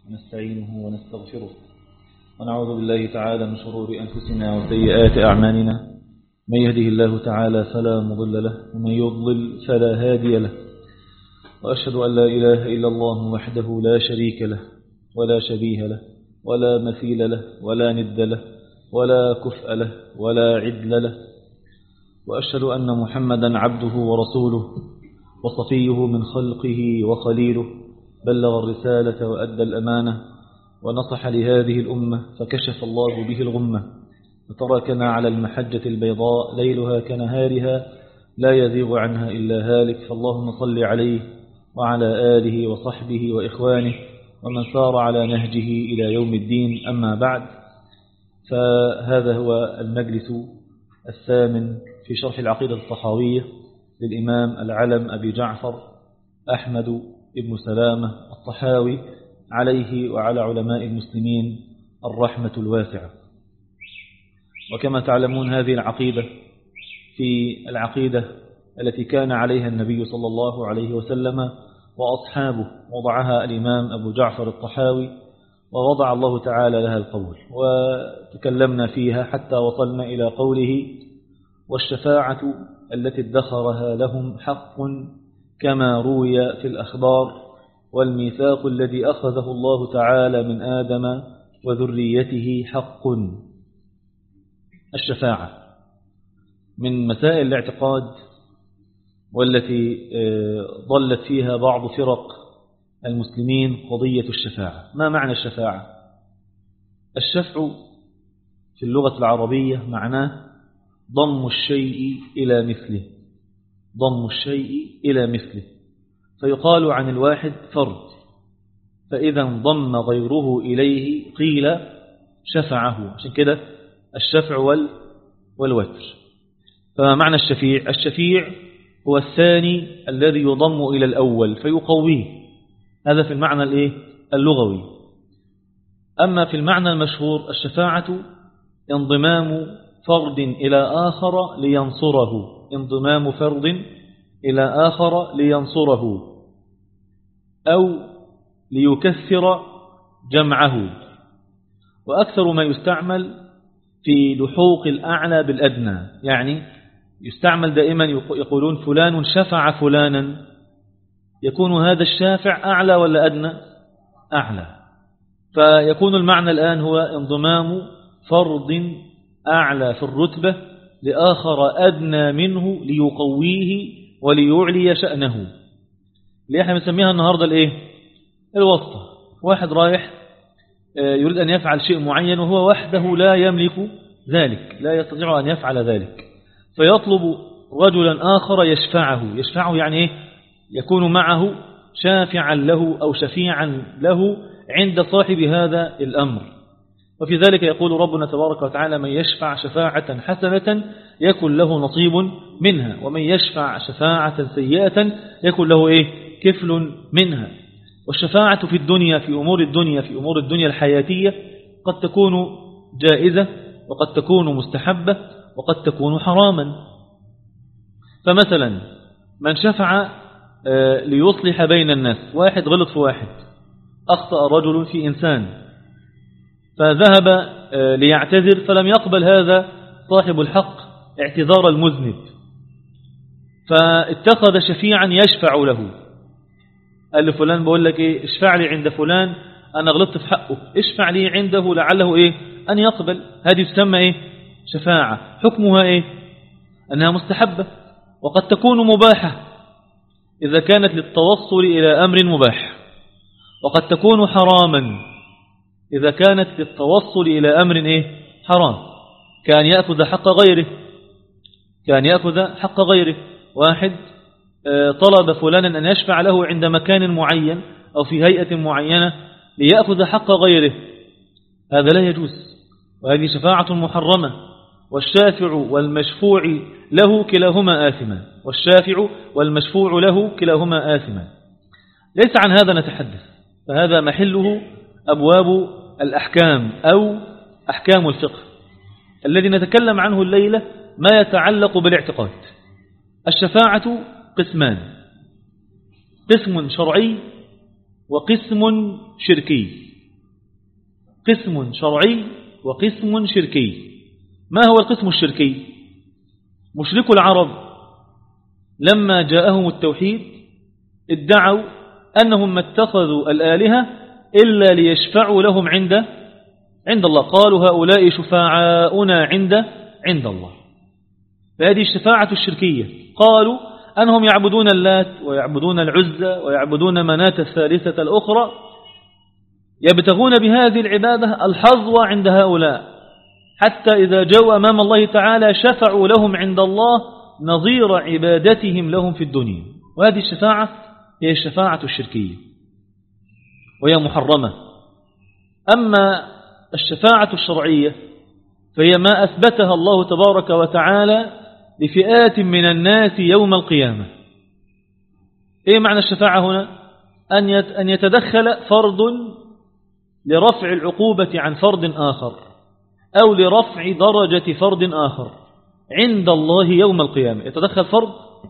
ونستعينه ونستغفره ونعوذ بالله تعالى من شرور أنفسنا وسيئات أعمالنا. من يهده الله تعالى فلا مضل له ومن يضلل فلا هادي له، وأشهد أن لا إله إلا الله وحده لا شريك له ولا شبيه له ولا مثيل له ولا ند له ولا كفء له ولا عدل له، وأشهد أن محمدا عبده ورسوله وصفيه من خلقه وخليله، بلغ الرسالة وأدى الأمانة ونصح لهذه الأمة فكشف الله به الغمة، وتركنا على المحجة البيضاء ليلها كنهارها لا يزيغ عنها إلا هالك. فاللهم صل عليه وعلى آله وصحبه وإخوانه ومن سار على نهجه إلى يوم الدين. أما بعد، فهذا هو المجلس الثامن في شرح العقيدة الطحاوية للإمام العلم أبي جعفر أحمد بن سلامة الطحاوي عليه وعلى علماء المسلمين الرحمة الواسعة. وكما تعلمون هذه العقيدة في العقيدة التي كان عليها النبي صلى الله عليه وسلم وأصحابه، وضعها الإمام أبو جعفر الطحاوي ووضع الله تعالى لها القول، وتكلمنا فيها حتى وصلنا إلى قوله: والشفاعة التي ادخرها لهم حق كما روي في الأخبار، والميثاق الذي أخذه الله تعالى من آدم وذريته حق. الشفاعة من مسائل الاعتقاد والتي ضلت فيها بعض فرق المسلمين قضية الشفاعة. ما معنى الشفاعة؟ الشفع في اللغة العربية معناه ضم الشيء إلى مثله، ضم الشيء إلى مثله، فيقال عن الواحد فرد، فإذا انضم غيره إليه قيل شفعه. عشان كده الشفع والوتر. فما معنى الشفيع؟ الشفيع هو الثاني الذي يضم إلى الأول فيقويه، هذا في المعنى اللغوي. أما في المعنى المشهور، الشفاعة انضمام فرد إلى آخر لينصره، انضمام فرد إلى آخر لينصره أو ليكثر جمعه. وأكثر ما يستعمل في لحوق الأعلى بالأدنى، يعني يستعمل دائما يقولون فلان شفع فلانا، يكون هذا الشافع أعلى ولا أدنى؟ أعلى. فيكون المعنى الآن هو انضمام فرد أعلى في الرتبة لآخر أدنى منه ليقويه وليعلي شأنه، اللي احنا بنسميها النهاردة الواسطة. واحد رايح يريد أن يفعل شيء معين وهو وحده لا يملك ذلك، لا يستطيع أن يفعل ذلك، فيطلب رجلا آخر يشفعه يعني يكون معه شافعا له أو شفيعا له عند صاحب هذا الأمر. وفي ذلك يقول ربنا تبارك وتعالى: من يشفع شفاعة حسنة يكن له نصيب منها، ومن يشفع شفاعة سيئة يكن له كفل منها. والشفاعة في الدنيا، في أمور الدنيا الحياتية، قد تكون جائزة وقد تكون مستحبة وقد تكون حراما. فمثلا من شفع ليصلح بين الناس، واحد غلط في واحد، أخطأ رجل في إنسان فذهب ليعتذر، فلم يقبل هذا صاحب الحق اعتذار المذنب، فاتخذ شفيعا يشفع له. قال لفلان بقول لك اشفع لي عند فلان، أنا غلطت في حقه، اشفع لي عنده لعله أن يقبل. هذه تسمى شفاعة. حكمها أنها مستحبة، وقد تكون مباحة إذا كانت للتوصل إلى أمر مباح، وقد تكون حراما إذا كانت للتوصل إلى أمر حرام، كان يأخذ حق غيره. واحد طلب فلانا أن يشفع له عند مكان معين أو في هيئة معينة ليأخذ حق غيره، هذا لا يجوز، وهذه شفاعة محرمة. والشافع والمشفوع له كلاهما آثما. ليس عن هذا نتحدث، فهذا محله أبواب الأحكام أو أحكام الفقه. الذي نتكلم عنه الليلة ما يتعلق بالاعتقاد. الشفاعة قسمان: قسم شرعي وقسم شركي. قسم شرعي وقسم شركي. ما هو القسم الشركي؟ مشرك العرب لما جاءهم التوحيد ادعوا أنهم ما اتخذوا الآلهة إلا ليشفعوا لهم عند الله. قالوا هؤلاء شفاعاؤنا عند الله. فهذه الشفاعة الشركية. قالوا أنهم يعبدون اللات ويعبدون العزى ويعبدون مناة الثالثة الأخرى، يبتغون بهذه العبادة الحظوة عند هؤلاء، حتى إذا جاءوا أمام الله تعالى شفعوا لهم عند الله نظير عبادتهم لهم في الدنيا. وهذه الشفاعة هي الشفاعة الشركية وهي محرمة. أما الشفاعة الشرعية فهي ما أثبتها الله تبارك وتعالى لفئات من الناس يوم القيامة. إيه معنى الشفاعة هنا؟ أن يتدخل فرد لرفع العقوبة عن فرد آخر أو لرفع درجة فرد آخر عند الله يوم القيامة. يتدخل فرد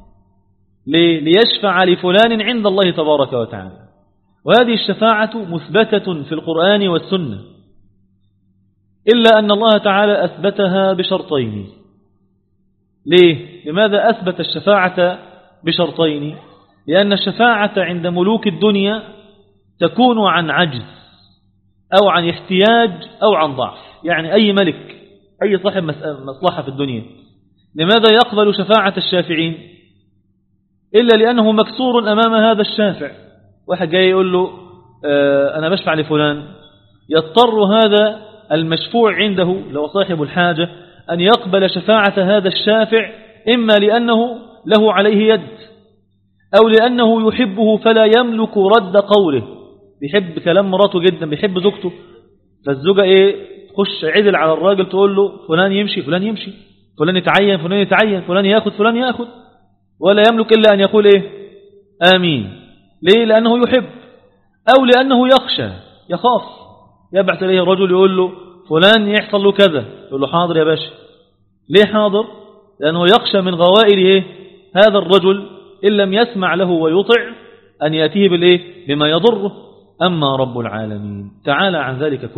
ليشفع لفلان عند الله تبارك وتعالى. وهذه الشفاعة مثبتة في القرآن والسنة، إلا أن الله تعالى أثبتها بشرطين. ليه؟ لماذا أثبت الشفاعة بشرطين؟ لأن الشفاعة عند ملوك الدنيا تكون عن عجز أو عن احتياج أو عن ضعف. يعني أي ملك، أي صاحب مصلحة في الدنيا، لماذا يقبل شفاعة الشافعين؟ إلا لأنه مكسور أمام هذا الشافع. واحد جاي يقول له أنا بشفع لفلان، يضطر هذا المشفوع عنده لو صاحب الحاجة أن يقبل شفاعة هذا الشافع، إما لأنه له عليه يد أو لأنه يحبه فلا يملك رد قوله. بيحب كلام مراته جدا، بيحب زوجته، فالزوجة تخش عدل على الراجل تقول له فلان يمشي فلان يمشي، فلان يتعين فلان يتعين، فلان يأخذ فلان يأخذ، ولا يملك إلا أن يقول آمين. ليه؟ لأنه يحب أو لأنه يخشى يخاف. يبعث إليه الرجل يقول له فلان يحصل له كذا، يقول له حاضر يا باشا. ليه حاضر؟ لأنه يخشى من غوائل هذا الرجل إن لم يسمع له ويطع أن يأتيه بما يضره. أما رب العالمين تعالى عن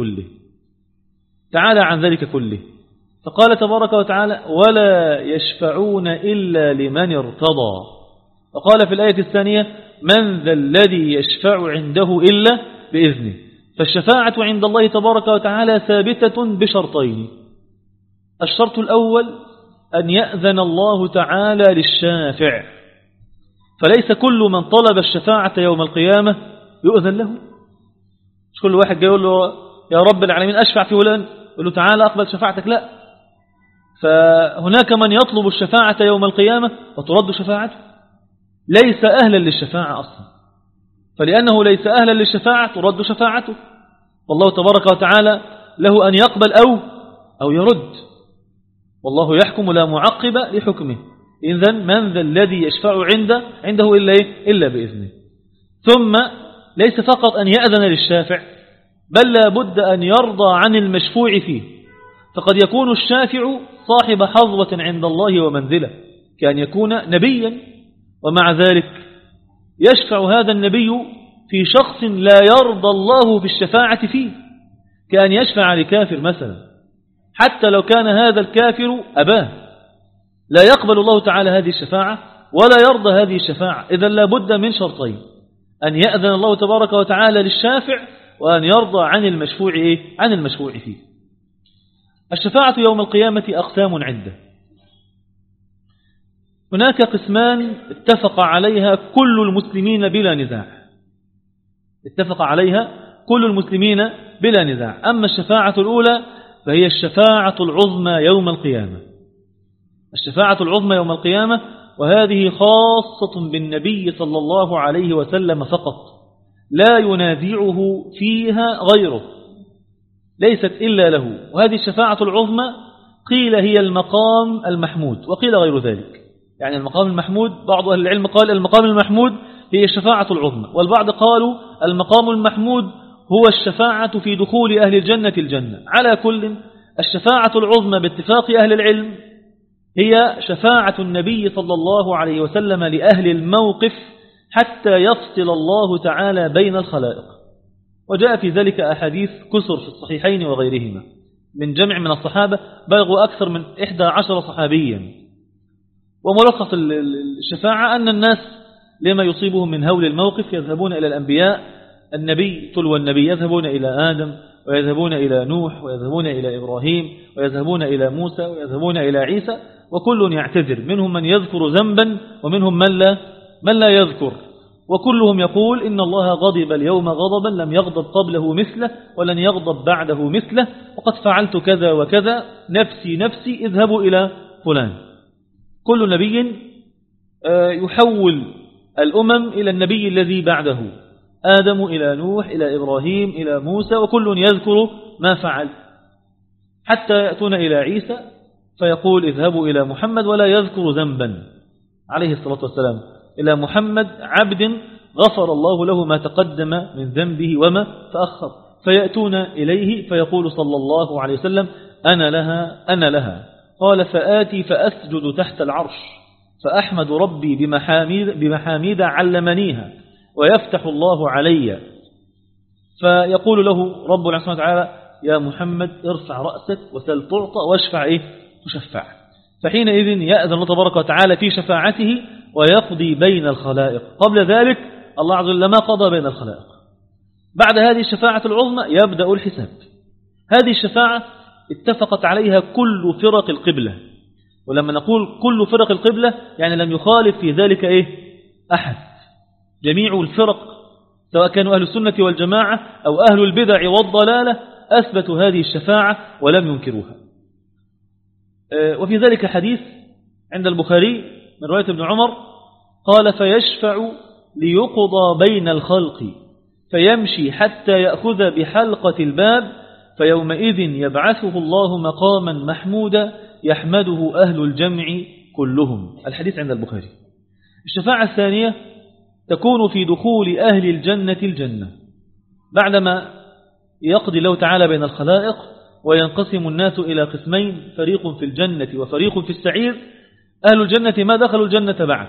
ذلك كله، فقال تبارك وتعالى ولا يشفعون إلا لمن ارتضى. وقال في الآية الثانية من ذا الذي يشفع عنده إلا بإذنه. فالشفاعة عند الله تبارك وتعالى ثابتة بشرطين. الشرط الأول أن يأذن الله تعالى للشافع، فليس كل من طلب الشفاعة يوم القيامة يؤذن له. مش كل واحد جاي يقول له يا رب العالمين أشفع في فلان يقول له تعالى أقبل شفاعتك، لا. فهناك من يطلب الشفاعة يوم القيامة وترد شفاعته، ليس أهلا للشفاعة أصلا، فلأنه ليس أهلا للشفاعة ترد شفاعته. والله تبارك وتعالى له أن يقبل أو يرد، والله يحكم لا معقب لحكمه. إذن من ذا الذي يشفع عنده إلا بإذنه. ثم ليس فقط أن يأذن للشافع، بل لا بد أن يرضى عن المشفوع فيه. فقد يكون الشافع صاحب حظوة عند الله ومنزلة، كأن يكون نبيا ومع ذلك يشفع هذا النبي في شخص لا يرضى الله بالشفاعة فيه، كأن يشفع لكافر مثلا، حتى لو كان هذا الكافر أباه لا يقبل الله تعالى هذه الشفاعة ولا يرضى هذه الشفاعة. إذن لا بد من شرطين: أن يأذن الله تبارك وتعالى للشافع، وأن يرضى عن المشفوع فيه. الشفاعة يوم القيامة أقسام عدة. هناك قسمان اتفق عليها كل المسلمين بلا نزاع. أما الشفاعة الأولى فهي الشفاعة العظمى يوم القيامة، وهذه خاصة بالنبي صلى الله عليه وسلم فقط، لا ينازعه فيها غيره، ليست إلا له. وهذه الشفاعة العظمى قيل هي المقام المحمود وقيل غير ذلك. يعني المقام المحمود، بعض أهل العلم قال المقام المحمود هي الشفاعة العظمى، والبعض قالوا المقام المحمود هو الشفاعة في دخول أهل الجنة. على كل، الشفاعة العظمى باتفاق أهل العلم هي شفاعة النبي صلى الله عليه وسلم لأهل الموقف حتى يفصل الله تعالى بين الخلائق. وجاء في ذلك أحاديث كثر في الصحيحين وغيرهما من جمع من الصحابة بلغوا أكثر من 11 صحابيا. وملخص الشفاعة أن الناس لما يصيبهم من هول الموقف يذهبون إلى الأنبياء، النبي تلو النبي، يذهبون إلى آدم ويذهبون إلى نوح ويذهبون إلى إبراهيم ويذهبون إلى موسى ويذهبون إلى عيسى، وكل يعتذر، منهم من يذكر ذنبا ومنهم من لا يذكر، وكلهم يقول إن الله غضب اليوم غضبا لم يغضب قبله مثله ولن يغضب بعده مثله، وقد فعلت كذا وكذا، نفسي نفسي، اذهبوا إلى فلان. كل نبي يحول الأمم إلى النبي الذي بعده، آدم إلى نوح إلى إبراهيم إلى موسى، وكل يذكر ما فعل، حتى يأتون إلى عيسى فيقول اذهبوا إلى محمد ولا يذكر ذنبا عليه الصلاة والسلام، إلى محمد عبد غفر الله له ما تقدم من ذنبه وما تأخر، فيأتون إليه فيقول صلى الله عليه وسلم أنا لها أنا لها. قال فآتي فأسجد تحت العرش فأحمد ربي بمحاميد علمنيها، ويفتح الله علي، فيقول له رب العالمين سبحانه وتعالى يا محمد ارفع رأسك وسل تعطى واشفع تشفع. فحينئذ يأذن الله تبارك وتعالى في شفاعته ويقضي بين الخلائق. قبل ذلك الله عز وجل ما قضى بين الخلائق. بعد هذه الشفاعة العظمى يبدأ الحساب. هذه الشفاعة اتفقت عليها كل فرق القبلة، ولما نقول كل فرق القبلة يعني لم يخالف في ذلك أحد، جميع الفرق سواء كانوا أهل السنة والجماعة أو أهل البدع والضلالة أثبتوا هذه الشفاعة ولم ينكروها. وفي ذلك حديث عند البخاري من رواية ابن عمر قال فيشفع ليقضى بين الخلق فيمشي حتى يأخذ بحلقة الباب فيومئذ يبعثه الله مقاما محمودا يحمده أهل الجمع كلهم. الحديث عند البخاري. الشفاعة الثانية تكون في دخول أهل الجنة الجنة، بعدما يقضي الله تعالى بين الخلائق وينقسم الناس إلى قسمين، فريق في الجنة وفريق في السعير. أهل الجنة ما دخلوا الجنة بعد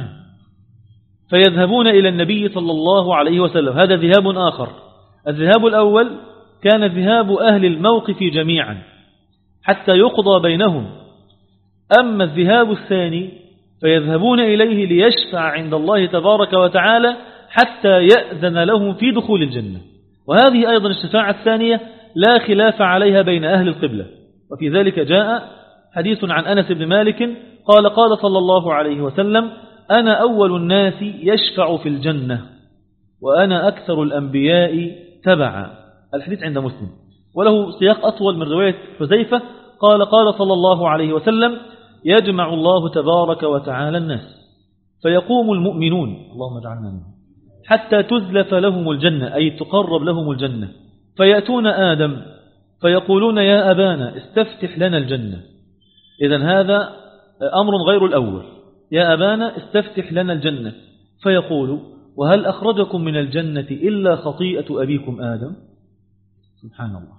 فيذهبون إلى النبي صلى الله عليه وسلم، هذا ذهاب آخر. الذهاب الأول كان ذهاب أهل الموقف جميعا حتى يقضى بينهم، أما الذهاب الثاني فيذهبون إليه ليشفع عند الله تبارك وتعالى حتى يأذن لهم في دخول الجنة. وهذه أيضا الشفاعة الثانية لا خلاف عليها بين أهل القبلة. وفي ذلك جاء حديث عن أنس بن مالك قال صلى الله عليه وسلم أنا أول الناس يشفع في الجنة وأنا أكثر الأنبياء تبعا. الحديث عند مسلم وله سياق أطول من رواية حذيفة قال صلى الله عليه وسلم يجمع الله تبارك وتعالى الناس فيقوم المؤمنون اللهم اجعلنا منهم حتى تزلف لهم الجنة أي تقرب لهم الجنة، فيأتون آدم فيقولون يا أبانا استفتح لنا الجنة. إذن هذا أمر غير الأول، يا أبانا استفتح لنا الجنة، فيقول وهل أخرجكم من الجنة إلا خطيئة أبيكم آدم؟ سبحان الله،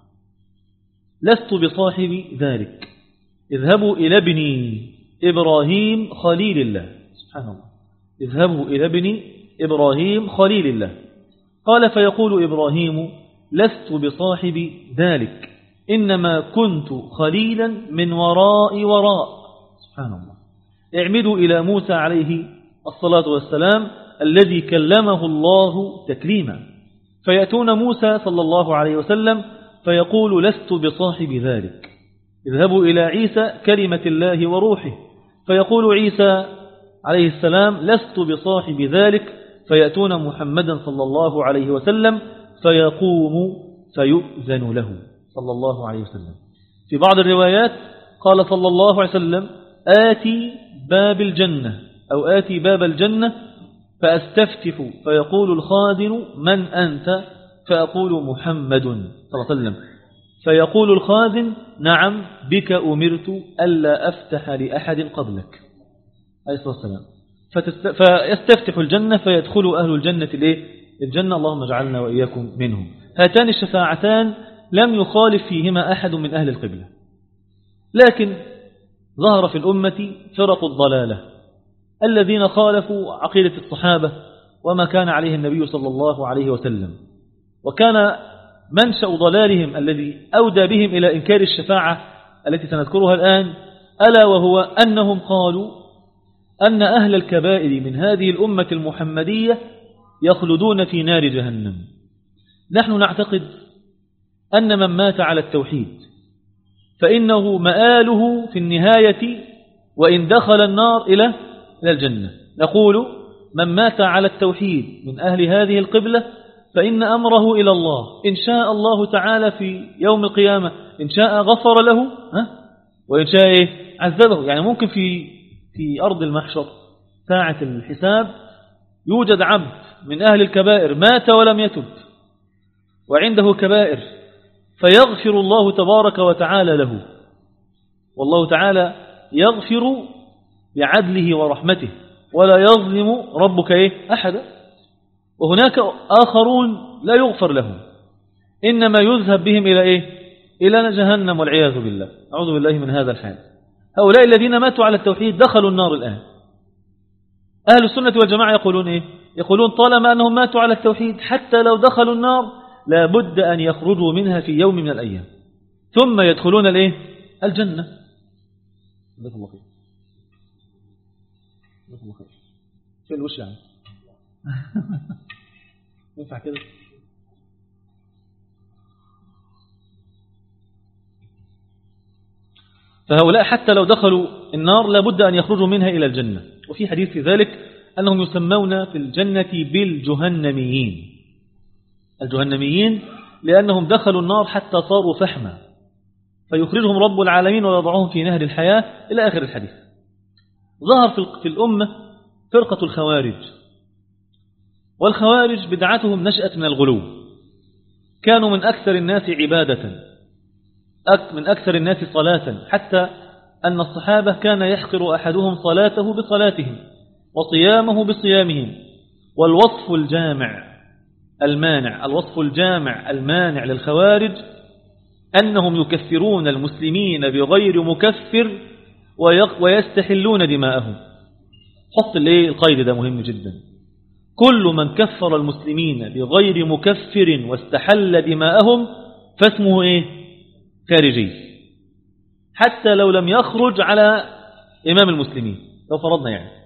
لست بصاحب ذلك، اذهبوا إلى ابني إبراهيم خليل الله. سبحان الله، اذهبوا إلى ابني إبراهيم خليل الله. قال فيقول إبراهيم لست بصاحب ذلك، إنما كنت خليلا من وراء. سبحان الله. اعمدوا إلى موسى عليه الصلاة والسلام الذي كلمه الله تكليما، فيأتون موسى صلى الله عليه وسلم فيقول لست بصاحب ذلك. اذهبوا إلى عيسى كلمة الله وروحه، فيقول عيسى عليه السلام لست بصاحب ذلك، فيأتون محمدا صلى الله عليه وسلم فيقوم فيؤذن له صلى الله عليه وسلم. في بعض الروايات قال صلى الله عليه وسلم آتي باب الجنة أو آتي باب الجنة فأستفتح فيقول الخازن من أنت؟ فأقول محمد صلى الله عليه وسلم، فيقول الخازن نعم بك أمرت ألا أفتح لأحد قبلك عليه الصلاة والسلام. فيستفتح الجنة فيدخل أهل الجنة الجنة، اللهم اجعلنا وإياكم منهم. هاتان الشفاعتان لم يخالف فيهما أحد من أهل القبلة، لكن ظهر في الأمة فرق الضلالة الذين خالفوا عقيدة الصحابة وما كان عليه النبي صلى الله عليه وسلم، وكان منشأ ضلالهم الذي أودى بهم إلى إنكار الشفاعة التي سنذكرها الآن، ألا وهو أنهم قالوا أن أهل الكبائر من هذه الأمة المحمدية يخلدون في نار جهنم. نحن نعتقد أن من مات على التوحيد فإنه مآله في النهاية وإن دخل النار إلى الجنة. نقول من مات على التوحيد من أهل هذه القبلة فإن أمره إلى الله، إن شاء الله تعالى في يوم القيامة إن شاء غفر له وإن شاء عذبه. يعني ممكن في أرض المحشر ساعة الحساب يوجد عبد من أهل الكبائر مات ولم يتب وعنده كبائر، فيغفر الله تبارك وتعالى له، والله تعالى يغفر بعدله ورحمته ولا يظلم ربك أحدا. وهناك آخرون لا يغفر لهم، إنما يذهب بهم إلى جهنم والعياذ بالله، أعوذ بالله من هذا الحال. هؤلاء الذين ماتوا على التوحيد دخلوا النار الآن. أهل السنة والجماعة يقولون يقولون طالما أنهم ماتوا على التوحيد حتى لو دخلوا النار لا بد أن يخرجوا منها في يوم من الأيام ثم يدخلون الجنة. جزاك الله خير. جزاك الله خير. شيء الوش يعني ينفع كده؟ فهؤلاء حتى لو دخلوا النار لابد أن يخرجوا منها إلى الجنة. وفي حديث في ذلك أنهم يسمون في الجنة بالجهنميين، الجهنميين لأنهم دخلوا النار حتى صاروا فحما فيخرجهم رب العالمين ويضعهم في نهر الحياة إلى آخر الحديث. ظهر في الأمة فرقة الخوارج، والخوارج بدعتهم نشأت من الغلو، كانوا من أكثر الناس عبادة، من أكثر الناس صلاة، حتى أن الصحابة كان يحقر أحدهم صلاته بصلاتهم وصيامه بصيامهم. والوصف الجامع المانع للخوارج أنهم يكفرون المسلمين بغير مكفر ويستحلون دماءهم. حط القيد ده مهم جدا، كل من كفر المسلمين بغير مكفر واستحل دماءهم فاسمه خارجي، حتى لو لم يخرج على إمام المسلمين. لو فرضنا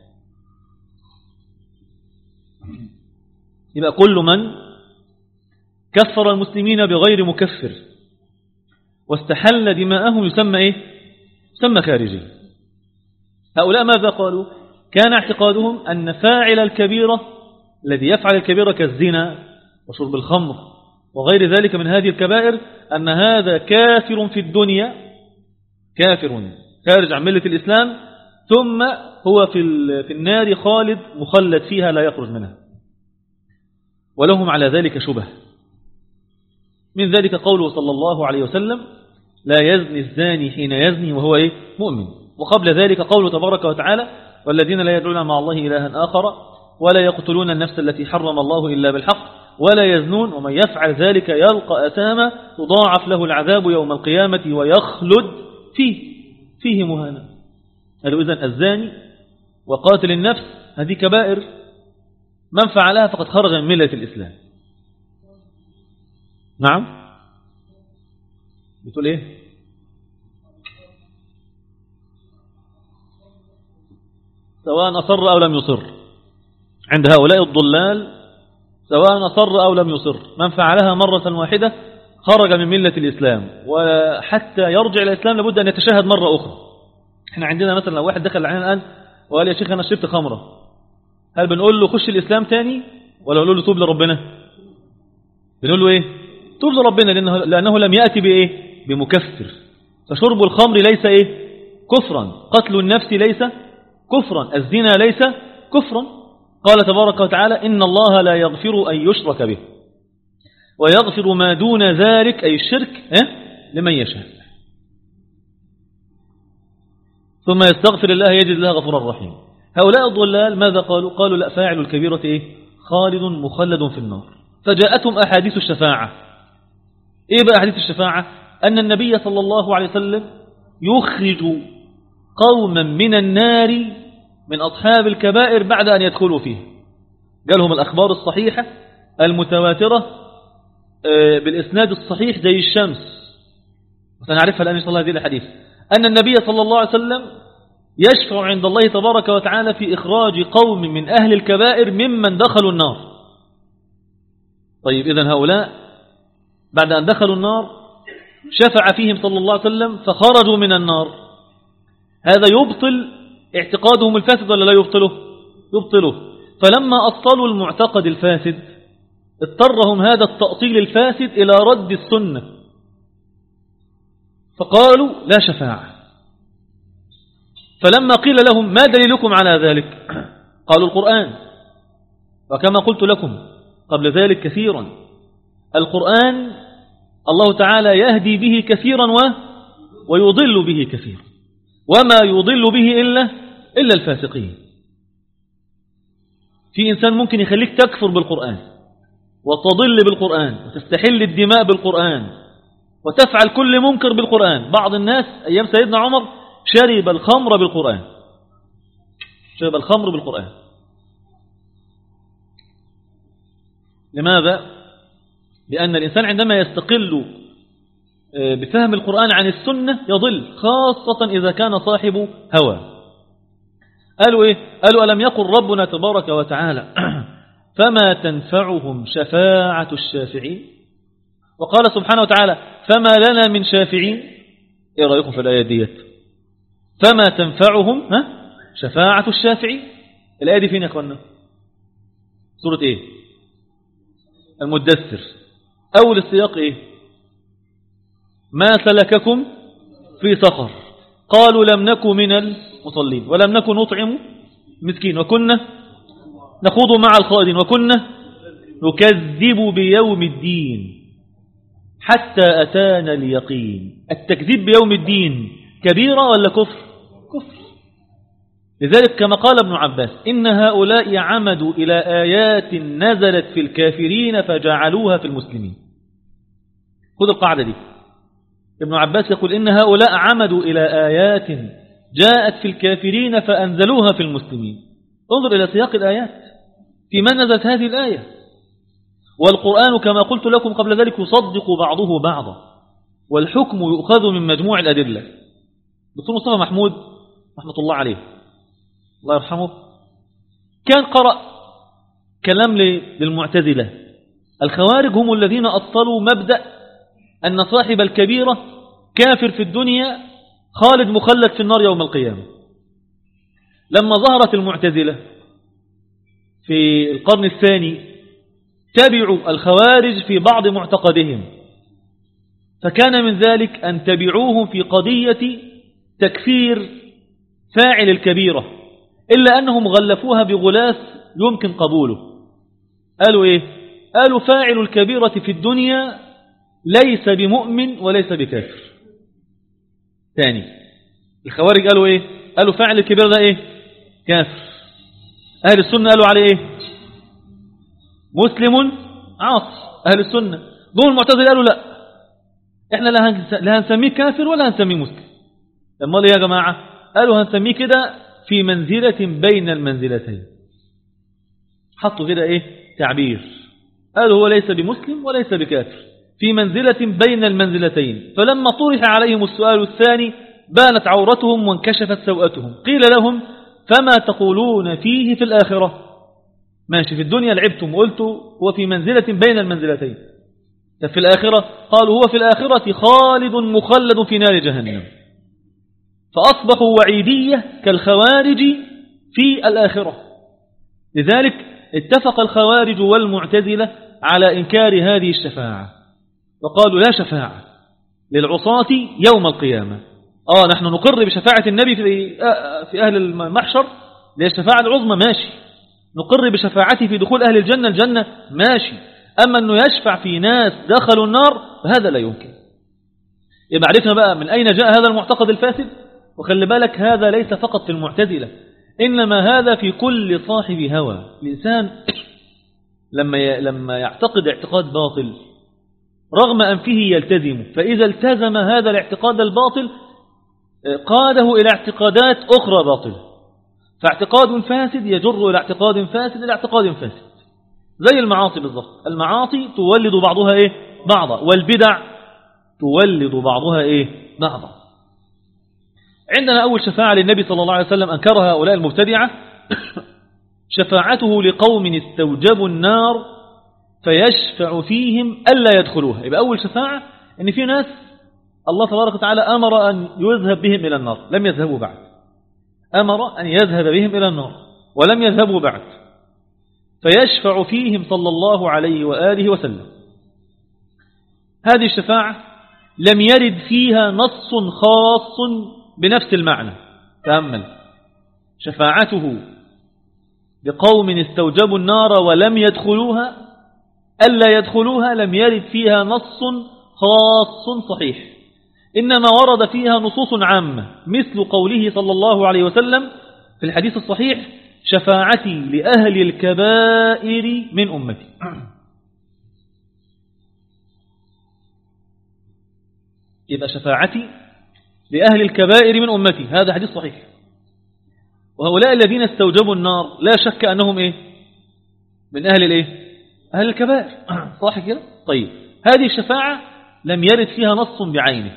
يبقى كل من كفر المسلمين بغير مكفر واستحل دماءهم يسمى يسمى خارجي. هؤلاء ماذا قالوا؟ كان اعتقادهم أن فاعل الكبيرة الذي يفعل الكبيرة كالزنا وشرب الخمر وغير ذلك من هذه الكبائر أن هذا كافر في الدنيا، كافر خارج عن ملة الإسلام، ثم هو في النار خالد مخلد فيها لا يخرج منها. ولهم على ذلك شبه، من ذلك قوله صلى الله عليه وسلم لا يزني الزاني حين يزني وهو مؤمن. وقبل ذلك قوله تبارك وتعالى والذين لا يدعون مع الله إلها آخر ولا يقتلون النفس التي حرم الله إلا بالحق ولا يزنون ومن يفعل ذلك يلقى أثاما تضاعف له العذاب يوم القيامة ويخلد فيه مهانا. إذن الزاني وقاتل النفس هذه كبائر، من فعلها فقد خرج من ملة الإسلام. نعم بتقول سواء أصر أو لم يصر. عند هؤلاء الضلال سواء أصر أو لم يصر، من فعلها مرة واحدة خرج من ملة الإسلام، وحتى يرجع إلى الإسلام لابد أن يتشهد مرة أخرى. احنا عندنا مثلا لو واحد دخل علينا الآن وقال يا شيخ أنا شربت خمرة، هل بنقول له خش الإسلام تاني ولا نقول له توب لربنا؟ بنقول له توب لربنا لأنه لم يأتي بمكفر. فشرب الخمر ليس كفرا، قتل النفس ليس كفرا، الزنا ليس كفرا. قال تبارك وتعالى إن الله لا يغفر أن يشرك به ويغفر ما دون ذلك أي الشرك لمن يشاء، ثم يستغفر الله يجد الله غفورا رحيما. هؤلاء الضلال ماذا قالوا؟ قالوا لا، فاعل الكبيرة خالد مخلد في النار. فجاءتهم أحاديث الشفاعة. بقى أحاديث الشفاعة؟ أن النبي صلى الله عليه وسلم يخرج قوما من النار من أصحاب الكبائر بعد أن يدخلوا فيه. قالهم الأخبار الصحيحة المتواترة بالإسناد الصحيح زي الشمس، وسنعرفها الآن إن شاء الله هذه الحديث، أن النبي صلى الله عليه وسلم يشفع عند الله تبارك وتعالى في إخراج قوم من أهل الكبائر ممن دخلوا النار. طيب إذن هؤلاء بعد أن دخلوا النار شفع فيهم صلى الله عليه وسلم فخرجوا من النار، هذا يبطل اعتقادهم الفاسد ولا لا يبطله؟ يبطله. فلما أبطلوا المعتقد الفاسد اضطرهم هذا التأصيل الفاسد إلى رد السنة، فقالوا لا شفاعة. فلما قيل لهم ما دليلكم على ذلك؟ قالوا القرآن. وكما قلت لكم قبل ذلك كثيرا، القرآن الله تعالى يهدي به كثيرا ويضل به كثيرا، وما يضل به إلا الفاسقين. في إنسان ممكن يخليك تكفر بالقرآن وتضل بالقرآن وتستحل الدماء بالقرآن وتفعل كل منكر بالقرآن. بعض الناس أيام سيدنا عمر شرب الخمر بالقرآن، شرب الخمر بالقرآن. لماذا؟ لأن الإنسان عندما يستقل بفهم القرآن عن السنة يضل، خاصة إذا كان صاحب هوى. قالوا إيه؟ قالوا ألم يقل ربنا تبارك وتعالى فما تنفعهم شفاعة الشافعين، وقال سبحانه وتعالى فما لنا من شافعين. إيه رأيكم في الآية ديت؟ فما تنفعهم شفاعة الشافعين. الآية دي فين يا أخوانا؟ سورة إيه؟ المدثر. أول السياق إيه؟ ما سلككم في سقر قالوا لم نكن من المصلين ولم نكن نطعم مسكين وكنا نخوض مع الخائضين وكنا نكذب بيوم الدين حتى أتانا اليقين. التكذيب بيوم الدين كبيرة ولا كفر؟ كفر. لذلك كما قال ابن عباس إن هؤلاء عمدوا إلى آيات نزلت في الكافرين فجعلوها في المسلمين. خذ القاعدة دي. ابن عباس يقول إن هؤلاء عمدوا إلى آيات جاءت في الكافرين فأنزلوها في المسلمين. انظر إلى سياق الآيات في من نزلت هذه الآية. والقرآن كما قلت لكم قبل ذلك يصدق بعضه بعضا، والحكم يؤخذ من مجموع الأدلة. دكتور مصطفى محمود رحمة الله عليه الله يرحمه كان قرأ كلام للمعتزلة. الخوارج هم الذين أبطلوا مبدأ أن صاحب الكبيرة كافر في الدنيا خالد مخلد في النار يوم القيامة. لما ظهرت المعتزلة في القرن الثاني تبعوا الخوارج في بعض معتقدهم، فكان من ذلك أن تبعوهم في قضية تكفير فاعل الكبيرة، إلا أنهم غلفوها بغلاف يمكن قبوله. قالوا إيه؟ قالوا فاعل الكبيرة في الدنيا ليس بمؤمن وليس بكافر. ثاني الخوارج قالوا إيه؟ قالوا فاعل الكبيرة ده إيه؟ كافر. أهل السنة قالوا عليه إيه؟ مسلم عاصي. أهل السنة دول المعتزلة قالوا لا، إحنا لا هنسميه كافر ولا هنسميه مسلم. لما قالوا يا جماعة قالوا هنسميه كده في منزلة بين المنزلتين. حطوا كده إيه تعبير، قالوا هو ليس بمسلم وليس بكافر، في منزلة بين المنزلتين. فلما طرح عليهم السؤال الثاني بانت عورتهم وانكشفت سوءتهم. قيل لهم فما تقولون فيه في الآخرة؟ ماشي، في الدنيا لعبتم وقلتوا هو في منزلة بين المنزلتين، في الآخرة قالوا هو في الآخرة خالد مخلد في نار جهنم. فأصبحوا وعيدية كالخوارج في الآخرة. لذلك اتفق الخوارج والمعتزلة على إنكار هذه الشفاعة، وقالوا لا شفاعة للعصاة يوم القيامة. نحن نقر بشفاعة النبي في أهل المحشر للشفاعة العظمى، ماشي، نقر بشفاعته في دخول أهل الجنة ماشي، أما أنه يشفع في ناس دخلوا النار فهذا لا يمكن. يبقى عرفنا بقى من أين جاء هذا المعتقد الفاسد. وخلي بالك هذا ليس فقط في المعتزلة، إنما هذا في كل صاحب هوى. الإنسان لما يعتقد اعتقاد باطل رغم أنفه يلتزم، فإذا التزم هذا الاعتقاد الباطل قاده إلى اعتقادات أخرى باطلة، فاعتقاد فاسد يجر إلى اعتقاد فاسد إلى اعتقاد فاسد. زي المعاصي بالضبط، المعاصي تولد بعضها إيه؟ بعضا، والبدع تولد بعضها إيه؟ بعضا. عندنا أول شفاعة للنبي صلى الله عليه وسلم أنكرها هؤلاء المبتدعة شفاعته لقوم استوجبوا النار فيشفع فيهم ألا يدخلوها. يبقى أول شفاعة أن في ناس الله تبارك وتعالى أمر أن يذهب بهم إلى النار لم يذهبوا بعد، أمر أن يذهب بهم إلى النار ولم يذهبوا بعد، فيشفع فيهم صلى الله عليه وآله وسلم. هذه الشفاعة لم يرد فيها نص خاص بنفس المعنى. تأمل، شفاعته بقوم استوجبوا النار ولم يدخلوها ألا يدخلوها لم يرد فيها نص خاص صحيح، إنما ورد فيها نصوص عامة، مثل قوله صلى الله عليه وسلم في الحديث الصحيح: شفاعتي لأهل الكبائر من أمتي. يبقى شفاعتي لأهل الكبائر من أمتي، هذا حديث صحيح. وهؤلاء الذين استوجبوا النار لا شك أنهم إيه؟ من أهل الإيه؟ أهل الكبائر، صح كده؟ طيب، هذه الشفاعة لم يرد فيها نص بعينه،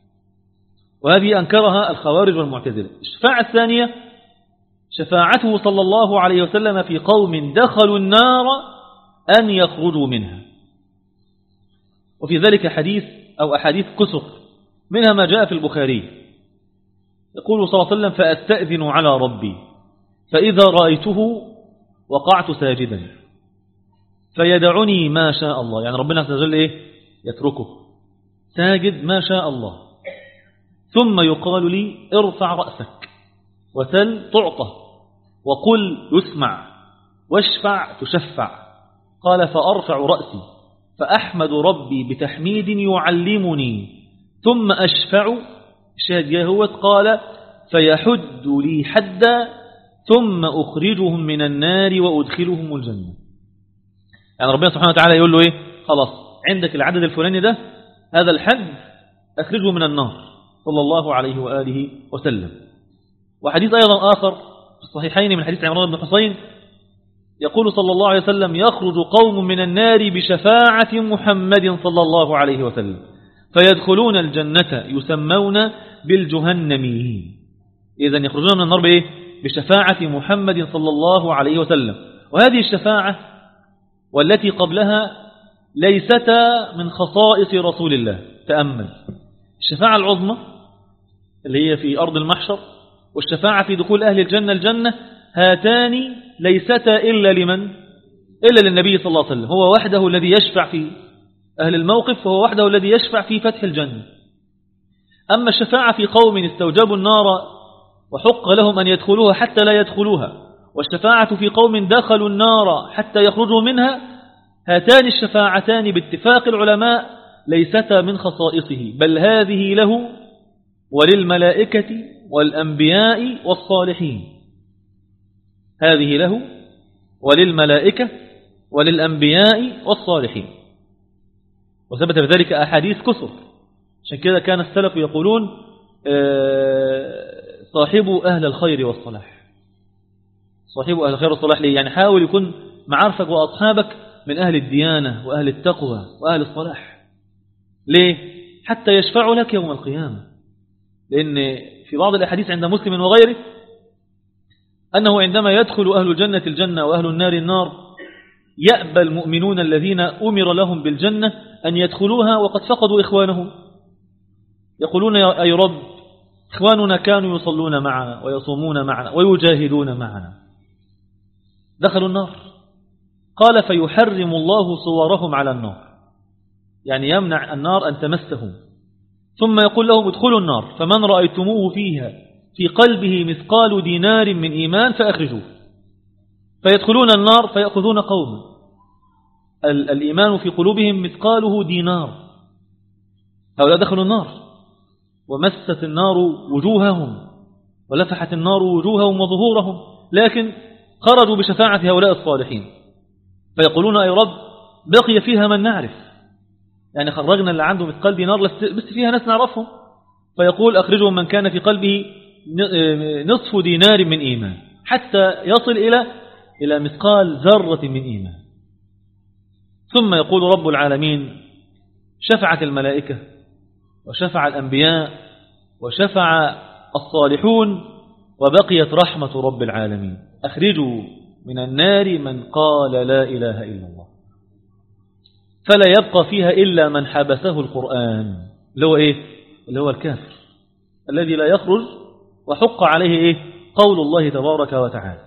وهذه أنكرها الخوارج والمعتزلة. الشفاعة الثانية شفاعته صلى الله عليه وسلم في قوم دخلوا النار أن يخرجوا منها، وفي ذلك حديث أو أحاديث كثر، منها ما جاء في البخاري يقول صلى الله عليه وسلم: فأستأذن على ربي فإذا رأيته وقعت ساجدا فيدعني ما شاء الله، يعني ربنا عز وجل إيه؟ يتركه ساجد ما شاء الله، ثم يقال لي: ارفع رأسك وسل تعطى وقل يسمع واشفع تشفع. قال: فأرفع رأسي فأحمد ربي بتحميد يعلمني ثم أشفع، الشاهد يهوت، قال: فيحد لي حدا ثم أخرجهم من النار وأدخلهم الجنة. يعني ربنا سبحانه وتعالى يقول له إيه؟ خلاص، عندك العدد الفلاني ده، هذا الحد أخرجه من النار، صلى الله عليه وآله وسلم. وحديث أيضا آخر في الصحيحين من حديث عمران بن حسين يقول صلى الله عليه وسلم: يخرج قوم من النار بشفاعة محمد صلى الله عليه وسلم فيدخلون الجنة يسمون بالجهنميين. إذن يخرجون من النار بإيه؟ بشفاعة محمد صلى الله عليه وسلم. وهذه الشفاعة والتي قبلها ليستا من خصائص رسول الله. تأمل، الشفاعة العظمى اللي هي في أرض المحشر والشفاعة في دخول أهل الجنة الجنة، هاتان ليستا إلا لمن؟ إلا للنبي صلى الله عليه وسلم، هو وحده الذي يشفع في أهل الموقف، وهو وحده الذي يشفع في فتح الجنة. أما الشفاعة في قوم استوجبوا النار وحق لهم أن يدخلوها حتى لا يدخلوها، والشفاعة في قوم دخلوا النار حتى يخرجوا منها، هاتان الشفاعتان باتفاق العلماء ليستا من خصائصه، بل هذه له وللملائكة والأنبياء والصالحين. هذه له وللملائكة وللأنبياء والصالحين، وثبت بذلك أحاديث كثر. عشان كده كان السلف يقولون: صاحبوا أهل الخير والصلاح. صاحبوا أهل الخير والصلاح ليه؟ يعني حاول يكون معارفك وأصحابك من أهل الديانة وأهل التقوى وأهل الصلاح. ليه؟ حتى يشفعوا لك يوم القيامة. لأن في بعض الأحاديث عند مسلم وغيره أنه عندما يدخل أهل الجنة الجنة وأهل النار النار، يأبى المؤمنون الذين أمر لهم بالجنة أن يدخلوها وقد فقدوا إخوانهم، يقولون: يا أي رب، إخواننا كانوا يصلون معنا ويصومون معنا ويجاهدون معنا، دخلوا النار. قال: فيحرم الله صورهم على النار، يعني يمنع النار أن تمسهم، ثم يقول لهم: ادخلوا النار، فمن رأيتموه فيها في قلبه مثقال دينار من إيمان فأخرجوه. فيدخلون النار فيأخذون قوما الإيمان في قلوبهم مثقاله دينار، هؤلاء دخلوا النار ومست النار وجوههم ولفحت النار وجوههم وظهورهم، لكن خرجوا بشفاعة هؤلاء الصالحين، فيقولون: أي رب، بقي فيها من نعرف، يعني خرجنا اللي عنده مثقال دينار بس فيها ناس نعرفهم، فيقول: أخرجهم من كان في قلبه نصف دينار من إيمان حتى يصل إلى مثقال ذرة من إيمان. ثم يقول رب العالمين: شفعت الملائكة وشفع الأنبياء وشفع الصالحون وبقيت رحمة رب العالمين. أخرجوا من النار من قال لا إله إلا الله، فلا يبقى فيها إلا من حبسه القرآن، اللي هو إيه؟ اللي هو الكافر الذي لا يخرج وحق عليه إيه؟ قول الله تبارك وتعالى.